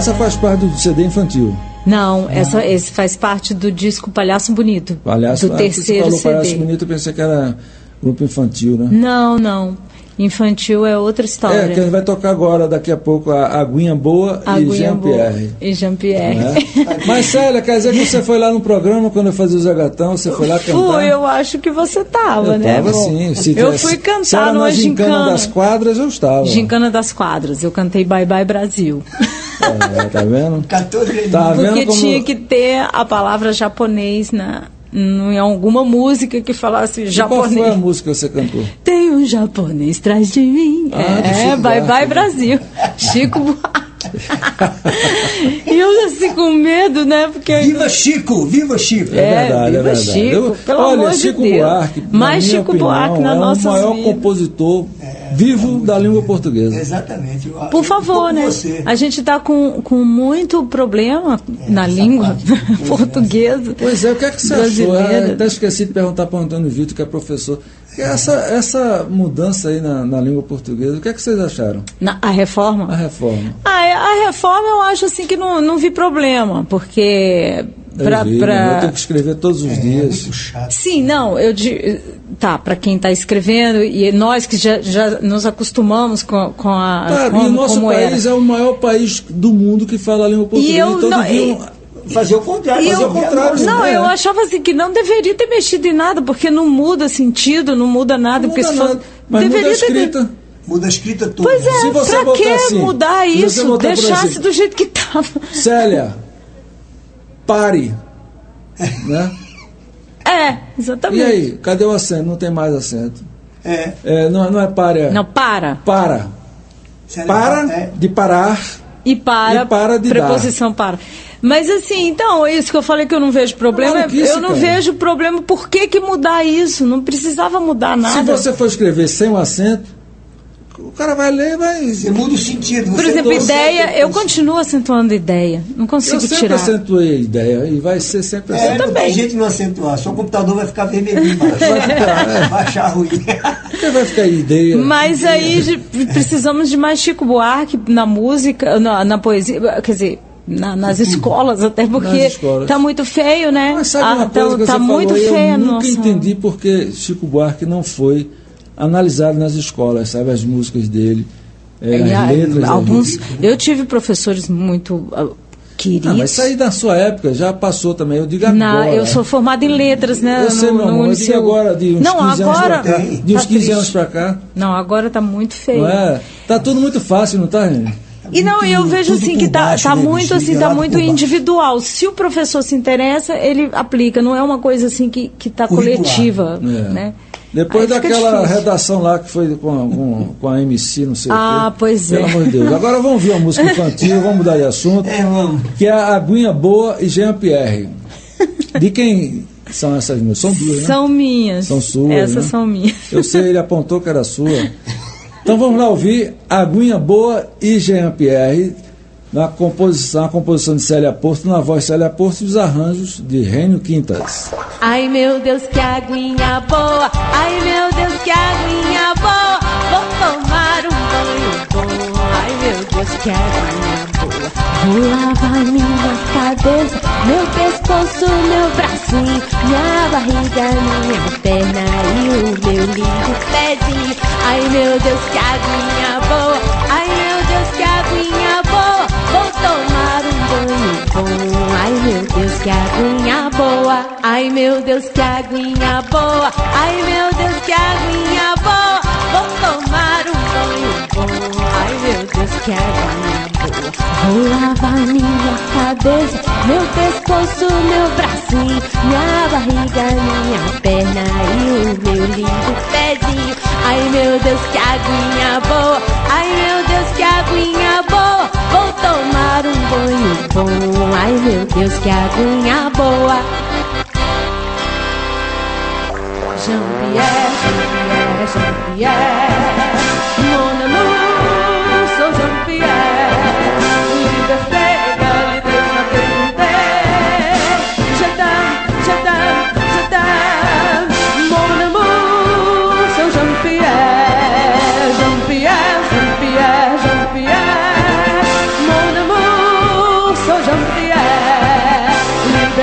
Essa faz parte do C D infantil. Não, essa, esse faz parte do disco Palhaço Bonito. Palhaço, do terceiro você falou C D. Palhaço Bonito, eu pensei que era grupo infantil, né? Não, não. Infantil é outra história. É, que a gente vai tocar agora, daqui a pouco, a Aguinha Boa Aguinha e Jean-Pierre. E Jean-Pierre. É? Mas, Célia, quer dizer que você foi lá no programa quando eu fazia o Zé Gatão, você foi lá cantar? Fui, eu acho que você estava, eu né? Tava, sim. Se eu tivesse, fui cantar se era numa na gincana, gincana das quadras, eu estava. Gincana das Quadras. Eu cantei Bye Bye Brasil. É, tá vendo? quatorze Tá vendo Porque como... tinha que ter a palavra japonês na... em alguma música que falasse japonês. E qual foi a música que você cantou? Tem um japonês atrás de mim. Ah, é, Bye Bye Brasil. Chico Buarque. E eu assim com medo, né? Porque Viva Chico! Viva Chico! É, É, verdade, viva é verdade. Chico, Eu, pelo olha, amor de Chico Deus. Buarque, na Mais minha Chico opinião, Buarque na é nossa o maior vida. compositor vivo da língua portuguesa. Exatamente. Eu- Por eu favor, tô com né? você. A gente está com, com muito problema na essa língua parte. portuguesa. Pois é, o que é que você achou? brasileira. Eu até esqueci de perguntar para o Antônio Vitor, que é professor. Essa, essa mudança aí na, na língua portuguesa, o que é que vocês acharam? Na, a reforma? A reforma. Ah, a reforma eu acho assim que não, não vi problema, porque... Pra, eu vi, pra... né? Eu tenho que escrever todos os É dias. muito chato. Sim, não, eu di- tá, para quem está escrevendo e nós que já, já nos acostumamos com, com a Claro, como, e o nosso como país era. é o maior país do mundo que fala a língua portuguesa. eu então não- deviam Fazer o contrário. E fazer eu- o contrário. Não, né? eu achava assim que não deveria ter mexido em nada, porque não muda sentido, não muda nada. Não porque muda se for- nada. Mas muda a ter- escrita. Muda a escrita toda. Pois Se é, você pra botar que assim, mudar se você isso? botar, por Deixasse exemplo, do jeito que estava. Célia, pare. Né? É, E exatamente. aí, cadê o acento? Não tem mais acento. É. É, não, não é pare, é Não, para. para. Sério, Para é. de parar. E para, E para de preposição para. Mas assim, então, é isso que eu falei que eu não vejo problema. Maluquice, Eu não cara. vejo problema. Por que, que mudar isso? Não precisava mudar Se nada. você for escrever sem o acento, o cara vai ler e vai... Você muda o sentido. Por você exemplo, muda o ideia, sentido. eu continuo acentuando ideia. Não Eu consigo sempre tirar. acentuei a ideia e vai ser sempre assim. É, não tem jeito de não acentuar. Seu computador vai ficar vermelhinho embaixo. Vai ficar, é. Vai achar ruim. Porque vai ficar ideia. Mas aí de- precisamos de mais Chico Buarque na música, na, na poesia, quer dizer, na- nas escolas, até porque Nas escolas. tá muito feio, né? Mas sabe Ah, uma tá coisa que tá você muito falou, feia eu a nunca nossa. entendi porque Chico Buarque não foi analisado nas escolas, sabe? As músicas dele, é, E as a- letras. alguns, as- eu tive professores muito ah, queridos. Não, mas isso aí da sua época já passou também, eu digo Na- agora. eu sou formada em letras, né? Eu sei, no, meu no amor, eu digo Uniceu. agora, de uns Não, quinze anos agora pra cá. De uns tá quinze triste. anos pra cá. Não, agora tá muito feio. Não é? Tá tudo muito fácil, não tá, gente? E não, eu vejo tudo assim por que tá, baixo, tá né, muito bicho? assim, tá Nivelado muito por baixo. individual. Se o professor se interessa, ele aplica. Não é uma coisa assim que, que tá Curricular. coletiva, É. né? Depois Aí fica daquela difícil. redação lá que foi com a, com, com a M C, não sei Ah, o quê. pois é. Pelo amor de Deus. Agora vamos ouvir uma música infantil, vamos mudar de assunto. É, vamos. Que é a Aguinha Boa e Jean-Pierre. De quem são essas músicas? São duas, né? São minhas. São suas, Essas né? são minhas. Eu sei, ele apontou que era sua. Então vamos lá ouvir Aguinha Boa e Jean-Pierre, na composição, a composição de Célia Porto, na voz de Célia Porto e os arranjos de Rênio Quintas. Ai meu Deus, que aguinha boa. Ai meu Deus, que aguinha boa. Vou tomar um banho bom. Ai meu Deus, que aguinha boa. Vou lavar minha cabeça, meu pescoço, meu bracinho, minha barriga, minha perna e o meu lindo pezinho. Ai meu Deus, que aguinha boa. Ai meu Deus, que aguinha boa. Vou tomar um banho bom. Ai meu Deus, que aguinha boa. Ai meu Deus, que aguinha boa. Ai meu Deus, que aguinha boa. Vou tomar um banho bom. Ai meu Deus, que aguinha boa. Vou lavar minha cabeça, meu pescoço, meu bracinho, minha barriga, minha perna e o meu lindo pezinho. Ai meu Deus, que aguinha boa. Ai meu Deus, que aguinha boa. Vou tomar um banho bom. Ai meu Deus, que aguinha boa. Jean-Pierre, Jean-Pierre, Jean-Pierre, mon amour, sou Jean-Pierre. Liberté, égalité, fraternité. Je t'aime, je t'aime, je t'aime. Mon amour, sou Jean-Pierre. Jean-Pierre, Jean-Pierre, Jean-Pierre. Mon amour,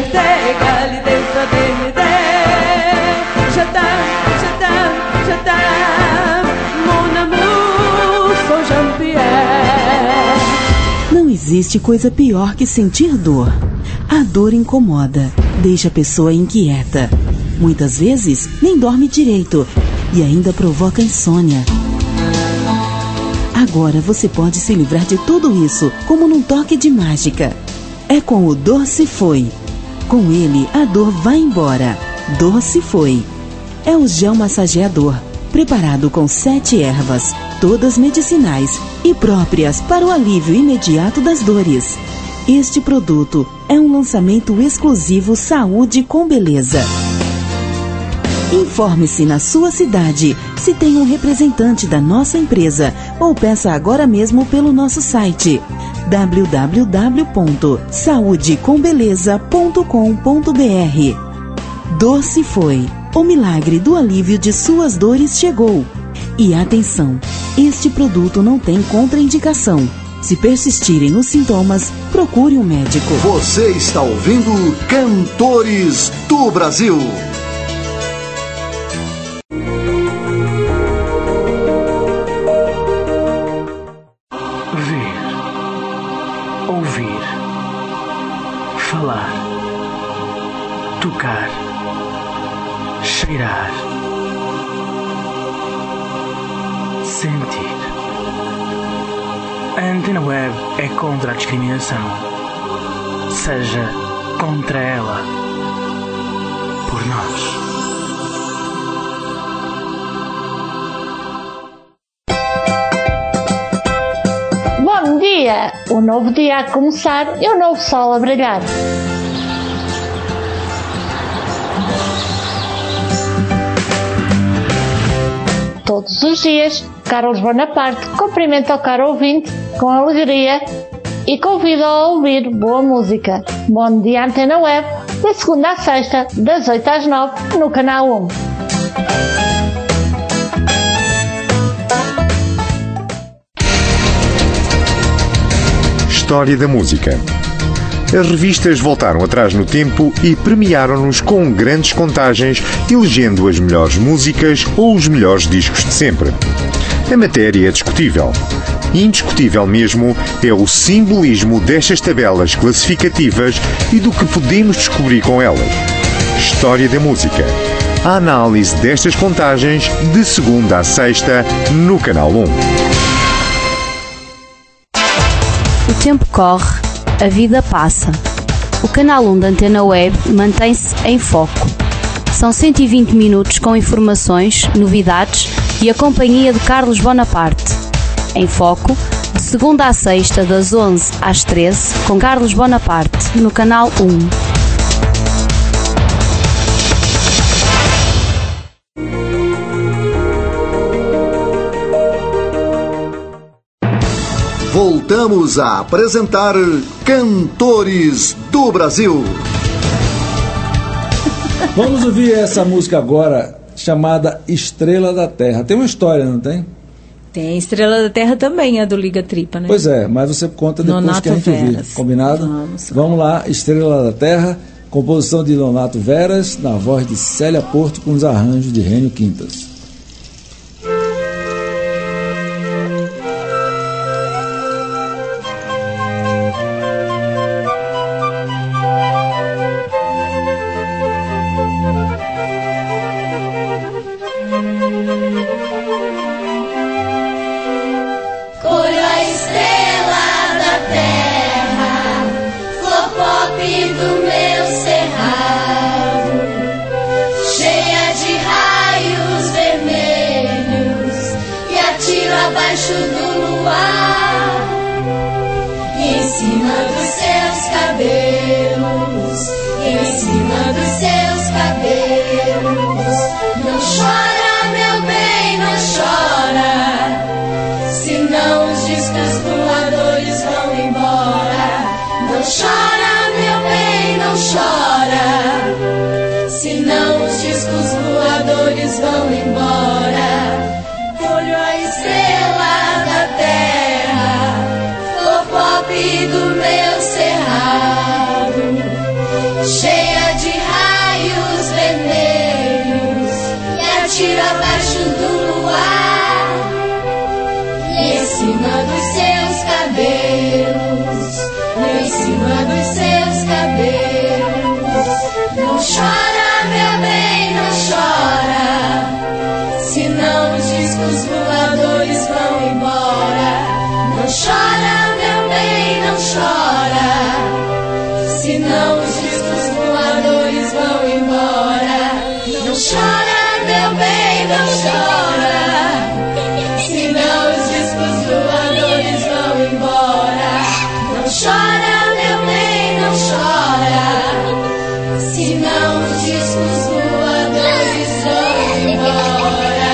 t'ai, qualité de fraternité. Je t'aime, je t'aime, je t'aime, mon amour, sou Jean-Pierre. Não existe coisa pior que sentir dor. A dor incomoda, deixa a pessoa inquieta. Muitas vezes nem dorme direito e ainda provoca insônia. Agora você pode se livrar de tudo isso, como num toque de mágica. É com o Dor Se Foi. Com ele, a dor vai embora. Dor Se Foi. É o gel massageador, preparado com sete ervas, todas medicinais e próprias para o alívio imediato das dores. Este produto é um lançamento exclusivo Saúde com Beleza. Informe-se na sua cidade se tem um representante da nossa empresa ou peça agora mesmo pelo nosso site w w w ponto saúde com beleza ponto com ponto b r. Dor Se Foi. O milagre do alívio de suas dores chegou. E atenção, este produto não tem contraindicação. Se persistirem os sintomas, procure um médico. Você está ouvindo Cantores do Brasil. Ouvir, falar, tocar, cheirar, sentir. A Antena Web é contra a discriminação. Seja contra ela. Por nós. Bom dia! O novo dia a começar e o novo sol a brilhar. Todos os dias, Carlos Bonaparte cumprimenta o caro ouvinte com alegria e convida a ouvir boa música. Bom dia, Antena Web, da segunda à sexta, das oito às nove, no canal um. História da música. As revistas voltaram atrás no tempo e premiaram-nos com grandes contagens, elegendo as melhores músicas ou os melhores discos de sempre. A matéria é discutível. Indiscutível mesmo é o simbolismo destas tabelas classificativas e do que podemos descobrir com elas. História da música. A análise destas contagens de segunda a sexta no canal um. O tempo corre, a vida passa. O canal um da Antena Web mantém-se em foco. São cento e vinte minutos com informações, novidades e a companhia de Carlos Bonaparte. Em foco, de segunda à sexta, das onze às treze, com Carlos Bonaparte, no canal um. Voltamos a apresentar Cantores do Brasil. Vamos ouvir essa música agora, chamada Estrela da Terra. Tem uma história, não tem? Tem Estrela da Terra também, é do Liga Tripa, né? Pois é, mas você conta depois Nonato que a gente ouvir. Veras. Combinado? Vamos. Vamos lá, Estrela da Terra, composição de Nonato Veras, na voz de Célia Porto, com os arranjos de Rênio Quintas. Abaixo do luar, e em cima dos seus cabelos, em cima dos seus cabelos. Não chora, meu bem, não chora, senão os discos voadores vão embora. Não chora, meu bem, não chora, senão os discos voadores vão embora. Olho a estrela da terra, o pop do meu cerrado, cheio cima dos seus cabelos, em cima dos seus cabelos. Não chora, meu bem, não chora, senão os discos voadores vão embora. Não chora, meu bem, não chora, senão os discos voadores vão embora. Não chora, meu bem, não chora, senão os discos voadores vão embora. Não chora, meu bem, não chora, senão os discos voadores vão embora.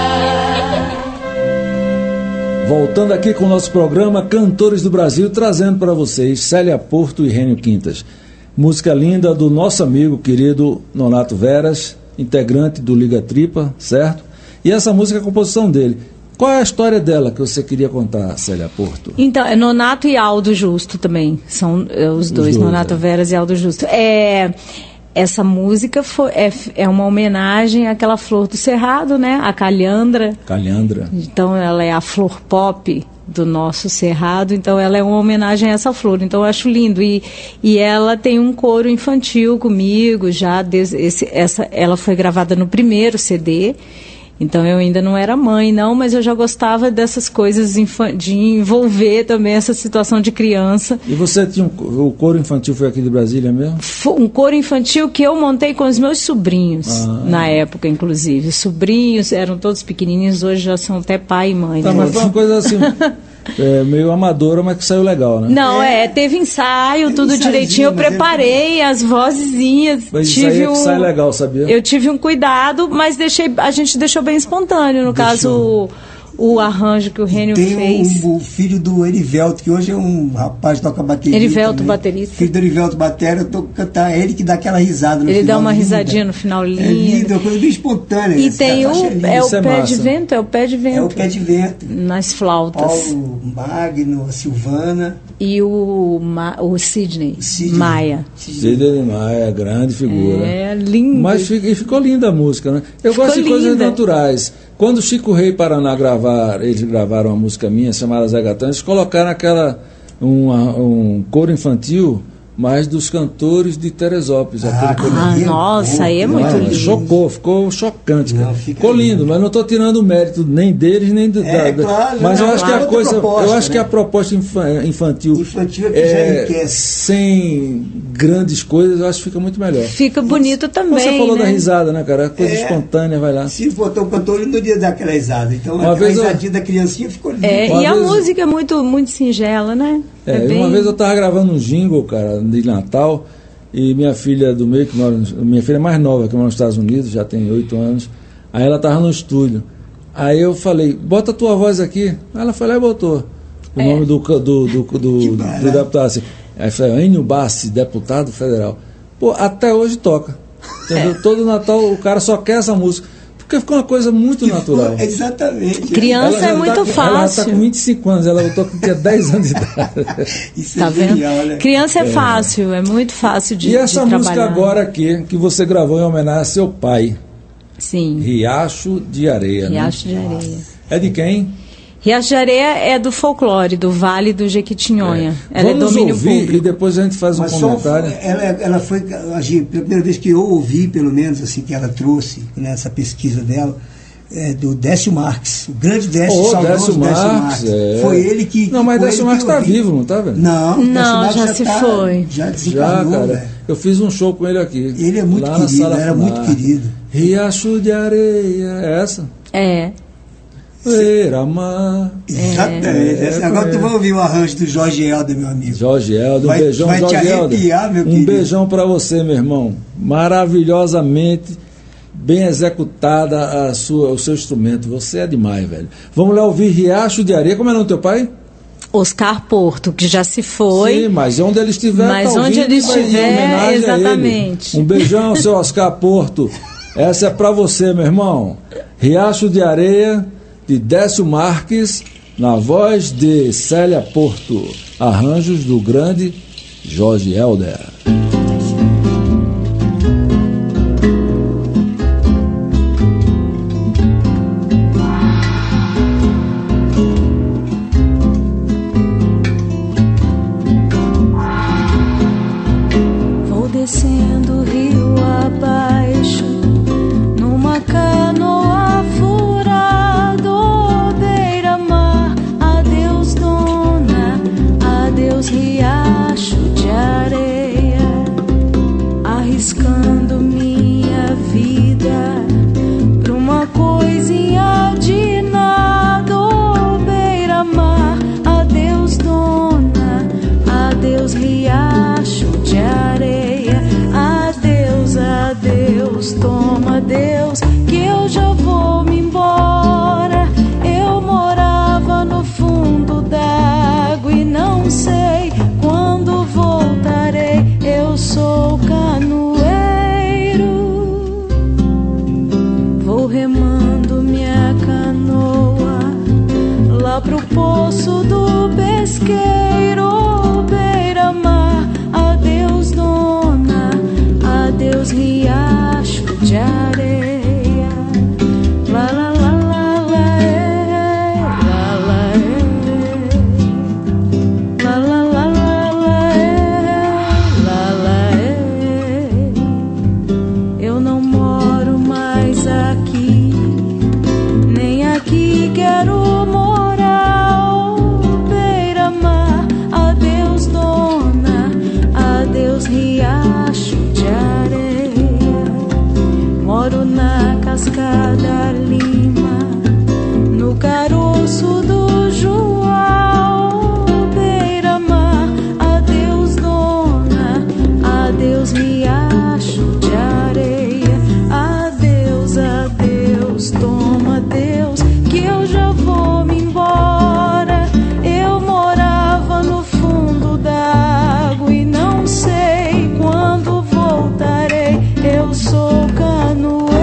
Voltando aqui com o nosso programa Cantores do Brasil, trazendo para vocês Célia Porto e Rênio Quintas. Música linda do nosso amigo querido Nonato Veras, integrante do Liga Tripa, certo? E essa música é a composição dele. Qual é a história dela que você queria contar, Célia Porto? Então, é Nonato e Aldo Justo também. São é, os, os dois, dois, Nonato é. Veras e Aldo Justo. É, essa música foi, é, é uma homenagem àquela flor do cerrado, né? A calhandra. Calhandra. Então, ela é a flor pop do nosso cerrado, então ela é uma homenagem a essa flor, então eu acho lindo, e, e ela tem um coro infantil comigo, já desde esse, essa, ela foi gravada no primeiro C D, então eu ainda não era mãe não, mas eu já gostava dessas coisas de envolver também essa situação de criança. E você tinha um, o coro infantil foi aqui de Brasília mesmo? Um coro infantil que eu montei com os meus sobrinhos, ah. na época inclusive, os sobrinhos eram todos pequenininhos, hoje já são até pai e mãe. Tá, mas foi uma coisa assim... É, meio amadora, mas que saiu legal, né? Não, é, é teve ensaio, teve tudo direitinho, eu preparei é... as vozezinhas. Mas tive isso aí é um... que sai legal, sabia? Eu tive um cuidado, mas deixei, a gente deixou bem espontâneo, no Deixou. caso... O arranjo que o Rênio tem fez. Um, o filho do Erivelto, que hoje é um rapaz que toca bateria. Erivelto, também. baterista. Filho do Erivelto, bateria, eu tô cantar, é ele que dá aquela risada no Ele final. dá uma linda. risadinha no final linda. É lindo, é uma coisa bem espontânea. E tem o, é o é pé massa. de vento, é o pé de vento. É o pé de vento. Nas flautas. Paulo Magno, a Silvana. E o, Ma, o Sidney, Sidney Maia. Sidney Maia, grande figura. É, lindo. Mas e ficou linda a música, né? Eu ficou gosto de linda. Coisas naturais. Quando o Chico Rei e Paraná gravar, eles gravaram uma música minha chamada Zé Gatão, eles colocaram aquela, uma, um coro infantil, mas dos cantores de Teresópolis. Ah, ah nossa, aí é muito não, lindo. Chocou, ficou chocante. Não, ficou lindo, lindo, mas não estou tirando o mérito nem deles, nem do, é, da, claro, mas não, eu acho claro, que a coisa, proposta, eu acho né? que a proposta infantil, infantil é, que é já sem grandes coisas, eu acho que fica muito melhor. Fica bonito mas, também. Você falou né? da risada, né, cara? Coisa é, espontânea, vai lá. Se botou o cantor no dia daquela risada, então uma a risadinha eu... da criancinha ficou linda. É, e vez... a música é muito, muito singela, né? É, é bem... Uma vez eu estava gravando um jingle, cara, de Natal. E minha filha do meio, que mora, minha filha mais nova, que mora nos Estados Unidos, já tem oito anos, aí ela estava no estúdio. Aí eu falei, bota a tua voz aqui. Aí ela foi lá e botou o é. nome do, do, do, do, do, do deputado. Assim. Aí eu falei, Enio Bassi, deputado federal. Pô, até hoje toca. Entendeu? É. Todo Natal o cara só quer essa música. Porque ficou uma coisa muito natural. Exatamente. Criança é muito tá, fácil. Ela está com vinte e cinco anos, ela botou que tinha dez anos de idade. Isso tá é vendo? genial, né? Criança é, é fácil, é muito fácil de, e essa de música trabalhar. agora aqui, que você gravou em homenagem a seu pai. Sim. Riacho de Areia. Riacho né? de Areia. É de quem? Riacho de Areia é do folclore, do Vale do Jequitinhonha. É. Ela Vamos é domínio ouvir público. E depois a gente faz um Mas comentário. Só, ela, ela foi, a primeira vez que eu ouvi, pelo menos, assim, que ela trouxe nessa pesquisa dela, é, do Décio Marques, o grande Décio, oh, saudoso Décio Marques. Décio Marques. É. Foi ele que... Não, mas Décio Marques está vivo, não está, velho? Não, não já, já se tá, foi. Já desencarnou, já, cara. Véio. Eu fiz um show com ele aqui. Ele é muito lá querido, na sala era Fumar. muito querido. Riacho de Areia, é essa? É. Beira-mar. Exatamente. É, Agora é. tu vai ouvir o arranjo do Jorge Helder, meu amigo. Jorge Helder, um vai, beijão, vai Jorge te arrepiar, Helder. meu Um querido. beijão pra você, meu irmão. Maravilhosamente bem executada a sua, o seu instrumento. Você é demais, velho. Vamos lá ouvir Riacho de Areia. Como é o nome do teu pai? Oscar Porto, que já se foi. Sim, mas onde ele estiver, mas tá onde ele estiver, exatamente. Um beijão, seu Oscar Porto. Essa é pra você, meu irmão. Riacho de Areia, de Décio Marques, na voz de Célia Porto. Arranjos do grande Jorge Helder. descendo rio abaixo, numa canoa furada, beira-mar, adeus dona, adeus riacho de areia, arriscando minha vida pra uma coisinha de nada, beira-mar, adeus dona, adeus riacho de areia, adeus, adeus, toma Deus, que eu já vou me embora. Eu morava no fundo d'água e não sei quando voltarei. Eu sou canoeiro, vou remando minha canoa lá pro poço do pesqueiro, beira-mar, adeus dona, adeus riacho de areia, lá lá lá lá lá, é, lá lá é, lá lá lá lá lá, é, lá lá é. Eu não moro mais aqui, nem aqui quero morar, beira-mar, adeus dona, adeus riacho de areia. Moro na Cascada Lima, no caroço do João, beira-mar, adeus dona, adeus riacho de areia, adeus, adeus, toma Deus, que eu já vou me embora. Eu morava no fundo d'água e não sei quando voltarei. Eu sou canoeiro,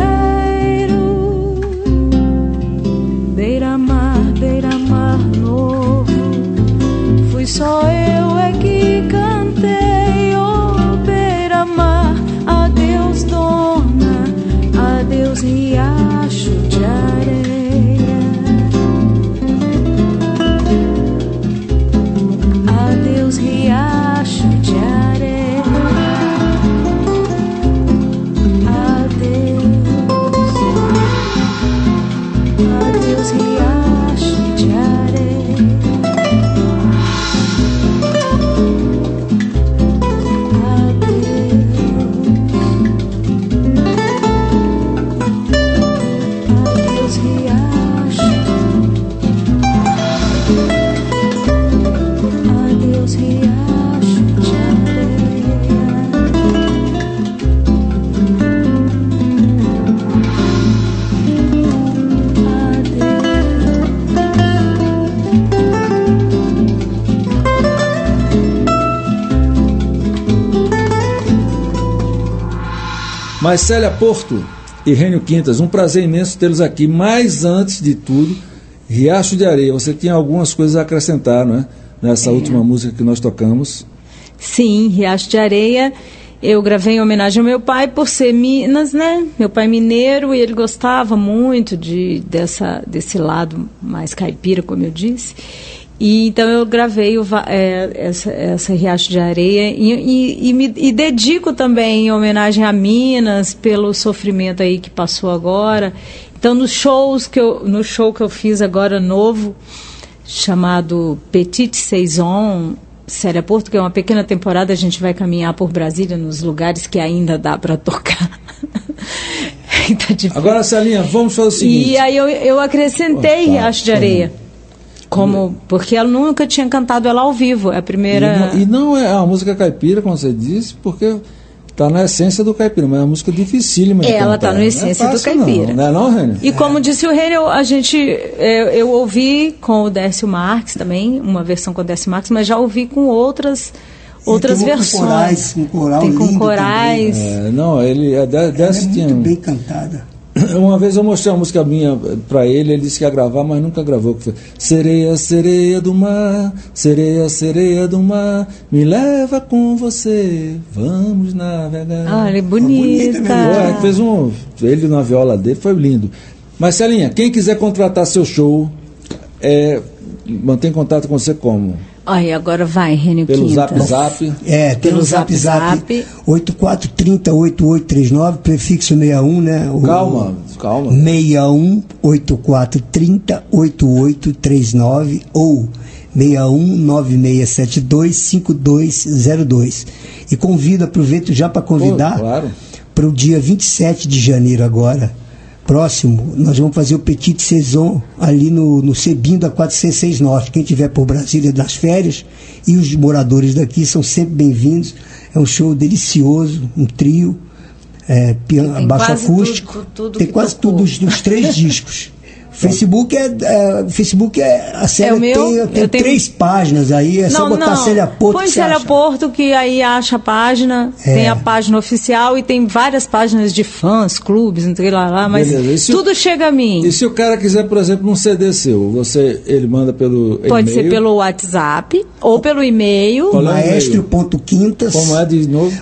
beira-mar, beira-mar novo, fui só eu é que cantei, oh beira-mar, adeus dona, adeus riacho de areia, adeus riacho de areia, adeus, adeus riacho de areia, adeus, adeus riacho, adeus riacho de areia. Marcélia Porto e Rênio Quintas, um prazer imenso tê-los aqui. Mas antes de tudo, Riacho de Areia, você tinha algumas coisas a acrescentar, não é? Nessa É. última música que nós tocamos. Sim, Riacho de Areia. Eu gravei em homenagem ao meu pai por ser Minas, né? Meu pai mineiro e ele gostava muito de, dessa, desse lado mais caipira, como eu disse. E então eu gravei o, va- é, essa, essa Riacho de Areia e, e, e, me, e dedico também em homenagem a Minas pelo sofrimento aí que passou agora. Então nos shows que eu, no show que eu fiz agora novo, chamado Petite Saison, Célia Porto, que é uma pequena temporada, a gente vai caminhar por Brasília nos lugares que ainda dá para tocar. Tá difícil. Agora, Celinha, vamos fazer o seguinte. E aí eu, eu acrescentei Oh, tá, Riacho de tá Areia. Como, porque ela nunca tinha cantado ela ao vivo. É a primeira. E não, e não é uma música caipira, como você disse, porque está na essência do caipira, mas é uma música dificílima de Ela está cantar. na essência não é do fácil, caipira. Não, não é não, Rênio? E como disse o Rênio, a gente, eu, eu ouvi com o Décio Marques também, uma versão com o Décio Marques, mas já ouvi com outras, outras tem versões. Com corais, com coral tem com lindo corais. É, não, ele a Ela Décio é tinha. muito bem cantada. Uma vez eu mostrei uma música minha pra ele, ele disse que ia gravar, mas nunca gravou. Que foi Sereia, sereia do mar, sereia, sereia do mar, me leva com você, vamos navegar. Olha, bonita. Pô, fez um, ele na viola dele, foi lindo. Marcelinha, quem quiser contratar seu show, é, mantém contato com você como? Aí agora vai, Rênio Pelo Quintas. Zap Zap. É, pelo, Pelo Zap Zap Zap. Zap. oito quatro três zero, oito oito três nove, prefixo sessenta e um, né? O, Calma, calma. sessenta e um, oito quatro três zero, oito oito três nove ou seis um nove seis sete dois cinco dois zero dois. E convido, aproveito já para convidar Pô, claro. para o dia vinte e sete de janeiro agora, próximo, nós vamos fazer o Petit Saison ali no, no Cebinho da quatrocentos e sessenta e seis Norte. Quem estiver por Brasília nas férias e os moradores daqui são sempre bem-vindos. É um show delicioso, um trio, é, piano, baixo acústico, tudo, tudo tem quase tudo os, os três discos. Facebook é, é, Facebook é a Célia, É o meu, tem, tem eu tenho- três páginas aí, é só botar Célia Porto. Põe que você Célia acha. Porto, que aí acha a página, É. tem a página oficial e tem várias páginas de fãs, clubes, não sei lá, lá, mas Beleza. E se tudo o- chega a mim. E se o cara quiser, por exemplo, um C D seu, você, ele manda pelo Pode e-mail? ser pelo WhatsApp ou pelo e-mail. Qual é o e-mail? Maestro.quintas Como é de novo?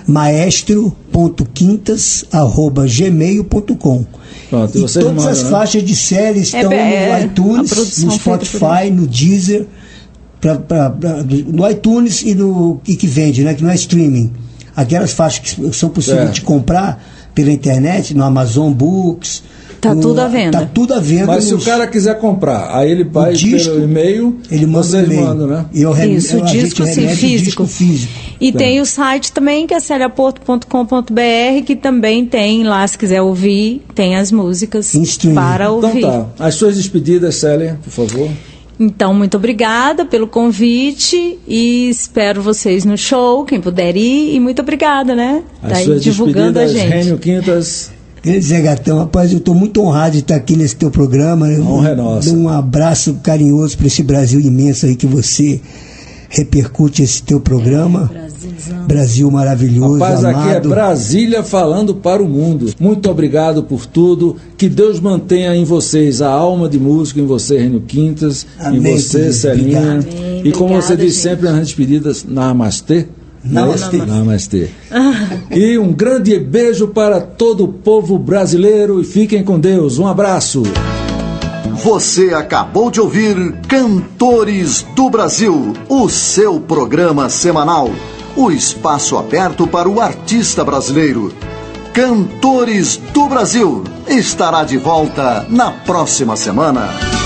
maestro.quintas arroba gmail ponto com. Pronto, e E vocês todas mandam, as né? faixas de série estão é, no iTunes, a produção no feita por Spotify, no Deezer, pra, pra, pra- no iTunes e no e que vende, né? Que não é streaming. Aquelas faixas que são possíveis É. de comprar pela internet, no Amazon Books. Tá no- tudo à venda. Tá tudo à venda. Mas se o nos- cara quiser comprar, aí ele vai o disco, pelo e-mail, ele manda vocês um e-mail. mandam, né? E eu rem- Isso, eu- a gente disco sim, remete o físico. disco físico. E Tá. tem o site também, que é celiaporto ponto com ponto b r, que também tem lá, se quiser ouvir, tem as músicas Em streaming. para ouvir. Então tá. As suas despedidas, Célia, por favor. Então, muito obrigada pelo convite e espero vocês no show, quem puder ir, e muito obrigada, né? As Tá aí suas divulgando a despedidas, gente. Rênio Quintas. Grande Zé Gatão, rapaz, eu estou muito honrado de estar aqui nesse teu programa. Eu honra é nossa. dou um abraço carinhoso para esse Brasil imenso aí que você repercute esse teu programa. Brasil maravilhoso, Rapaz, aqui é amado. Brasília falando para o mundo. Muito obrigado por tudo. Que Deus mantenha em vocês a alma de músico, em você, Rênio Quintas, Amém, em você, querido. Celinha. Obrigado. Amém, E como você obrigada, diz gente. sempre nas despedidas, namastê. Namastê. Namastê. E um grande beijo para todo o povo brasileiro e fiquem com Deus. Um abraço. Você acabou de ouvir Cantores do Brasil, o seu programa semanal. O espaço aberto para o artista brasileiro. Cantores do Brasil estará de volta na próxima semana.